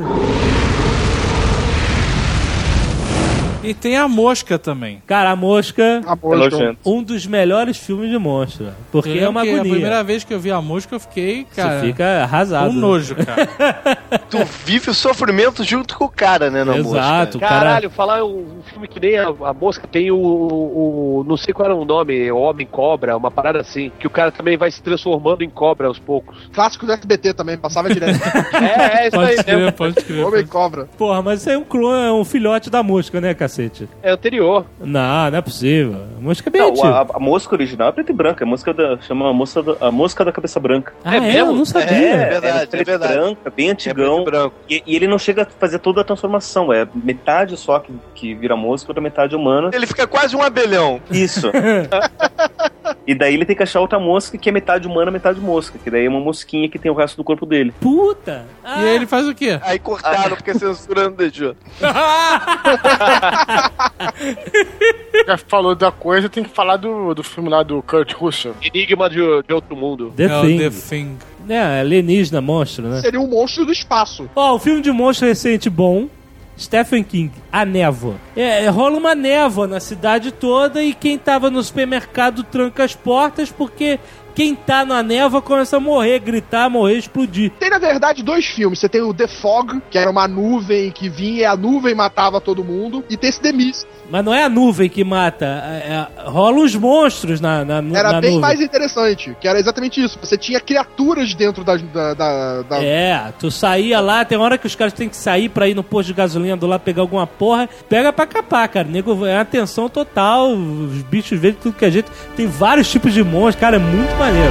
E tem a mosca também. Cara, a mosca, A boa, Nojento. um dos melhores filmes de monstro. Porque Eu é uma lembro que agonia. A primeira vez que eu vi a mosca, eu fiquei, cara, Você fica arrasado. com nojo, cara. Tu vive o sofrimento junto com o cara, né, na Exato. mosca. O cara- Caralho, falar um, um filme que nem a, a mosca tem o, o, o- não sei qual era o nome, o Homem Cobra, uma parada assim, que o cara também vai se transformando em cobra aos poucos. Clássico do S B T também, passava direto. É, é isso Pode aí crer, mesmo. pode crer. Homem cobra. Porra, mas isso aí é um clone, é um filhote da mosca, né, cacete? É anterior. Não, não é possível. A mosca é bem Não, antiga. a, a mosca original é preta e branca. A mosca da, chama a mosca, da, a mosca da cabeça branca. Ah, é é? mesmo? Eu não sabia. É verdade, é preto e verdade. branca, bem É antigão. preto e branco. E, e ele não chega a fazer toda a transformação. É metade só que, que vira mosca, outra metade humana. Ele fica quase um abelhão. Isso. E daí ele tem que achar outra mosca que é metade humana, metade mosca. Que daí é uma mosquinha que tem o resto do corpo dele. Puta! Ah, E aí ele faz o quê? Aí cortaram porque a censura não deixou. Já falou da coisa, tem que falar do, do filme lá do Kurt Russell. Enigma de, de outro mundo. The é Thing. o The Thing. É, alienígena, monstro, né? Seria um monstro do espaço. Ó, o filme de monstro recente bom, Stephen King, A Névoa. É, rola uma névoa na cidade toda e quem tava no supermercado tranca as portas porque quem tá na névoa começa a morrer, gritar, morrer, explodir. Tem, na verdade, dois filmes. Você tem o The Fog, que era uma nuvem que vinha e a nuvem matava todo mundo. E tem esse The Mist. Mas não é a nuvem que mata, é, é, rola os monstros na, na, Era na bem nuvem. mais interessante, que era exatamente isso. Você tinha criaturas dentro da... da, da, da... É, tu saía lá, tem hora que os caras têm que sair pra ir no posto de gasolina do lado pegar alguma porra, pega pra capar, cara. Nego, é uma tensão total, os bichos veem tudo que a gente. Tem vários tipos de monstros, cara, é muito maneiro.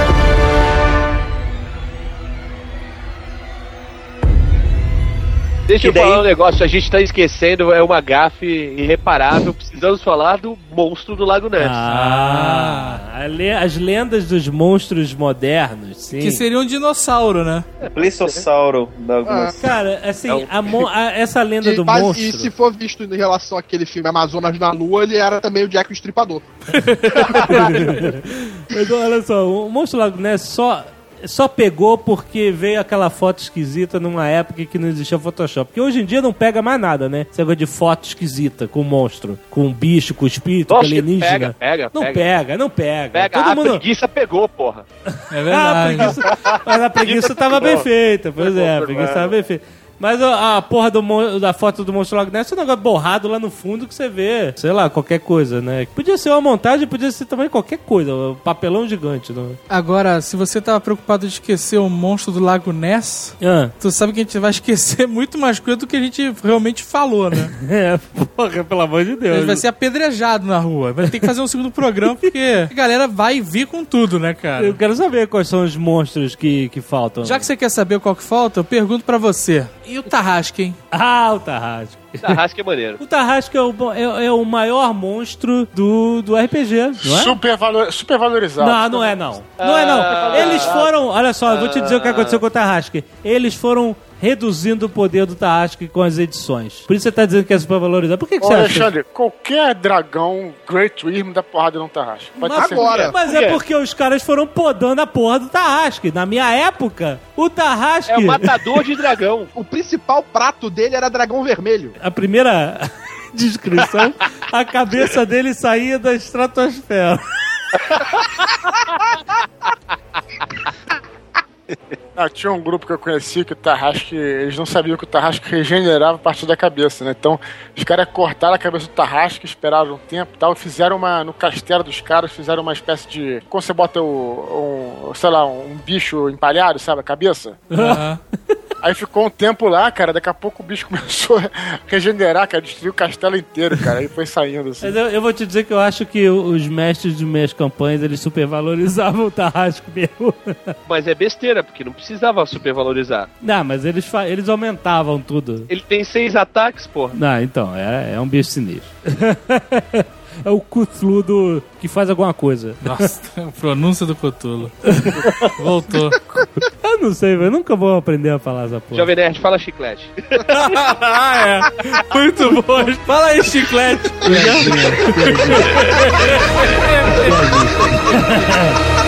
Deixa E eu daí- falar um negócio, a gente tá esquecendo, é uma gafe irreparável, precisamos falar do monstro do Lago Ness. Ah, a le- as lendas dos monstros modernos, sim. Que seria um dinossauro, né? Pleistossauro. Da algumas... Cara, assim, É um- a mon- a- essa lenda E, do mas- monstro. e se for visto em relação àquele filme Amazonas na Lua, ele era também o Jack o Estripador. Mas olha só, o Monstro Lago Ness só, só pegou porque veio aquela foto esquisita numa época que não existia Photoshop. Porque hoje em dia não pega mais nada, né? Esse negócio de foto esquisita com monstro, com bicho, com espírito, com Lógico que alienígena. pega, pega, não pega. pega, não pega. Pega, Todo a mundo... preguiça pegou, porra. É Ah, a verdade. preguiça... Mas a preguiça tava bem feita, pois é, a preguiça tava bem feita. Mas a, a porra do, mon- da foto do Monstro Lago Ness é um negócio borrado lá no fundo que você vê, sei lá, qualquer coisa, né? Podia ser uma montagem, podia ser também qualquer coisa, um papelão gigante. Não? Agora, se você tava preocupado de esquecer o monstro do Lago Ness, Ah. tu sabe que a gente vai esquecer muito mais coisa do que a gente realmente falou, né? É, Porra, pelo amor de Deus. Ele vai ser apedrejado na rua. Vai ter que fazer um segundo programa, porque a galera vai vir com tudo, né, cara? Eu quero saber quais são os monstros que, que faltam. Já que você quer saber qual que falta, eu pergunto pra você. E o Tarrasque, hein? Ah, o Tarrasque. Tarrasque é maneiro. O Tarrasque é o, é, é o maior monstro do, do R P G, não é? Super, valor, super valorizado. Não, não é não. Não é não. Eles foram... Olha só, eu vou te dizer o que aconteceu com o Tarrasque. Eles foram reduzindo o poder do Tarrasque com as edições. Por isso você tá dizendo que é super valorizado. Por que, que Ô, você acha? Alexandre, qualquer dragão Great Wyrm dá porrada num Tarrasque. Pode Mas ter agora. certeza. Mas é porque os caras foram podando a porra do Tarrasque. Na minha época, o Tarrasque... É o matador de dragão. O principal prato dele era dragão vermelho. A primeira descrição, a cabeça dele saía da estratosfera. Ah, tinha um grupo que eu conheci que o Tarrasque, eles não sabiam que o Tarrasque regenerava a partir da cabeça, né? Então, os caras cortaram a cabeça do Tarrasque, esperaram um tempo e tal, fizeram uma, no castelo dos caras, fizeram uma espécie de, quando você bota o, um, sei lá, um bicho empalhado, sabe, a cabeça? Aham. Aí ficou um tempo lá, cara, daqui a pouco o bicho começou a regenerar, cara, destruiu o castelo inteiro, cara, aí foi saindo, assim. Mas eu, eu vou te dizer que eu acho que os mestres de minhas campanhas, eles supervalorizavam o Tarrasque mesmo. Mas é besteira, porque não precisava supervalorizar. Não, mas eles, fa- eles aumentavam tudo. Ele tem seis ataques, porra. Não, então, é, é um bicho sinistro. É o Cthulhu do, que faz alguma coisa. Nossa, pronúncia do Cthulhu. Voltou. Eu não sei, eu nunca vou aprender a falar essa porra. Jovem Nerd, fala chiclete. Ah, é. Muito bom. Fala aí, chiclete. Piadinha, piadinha.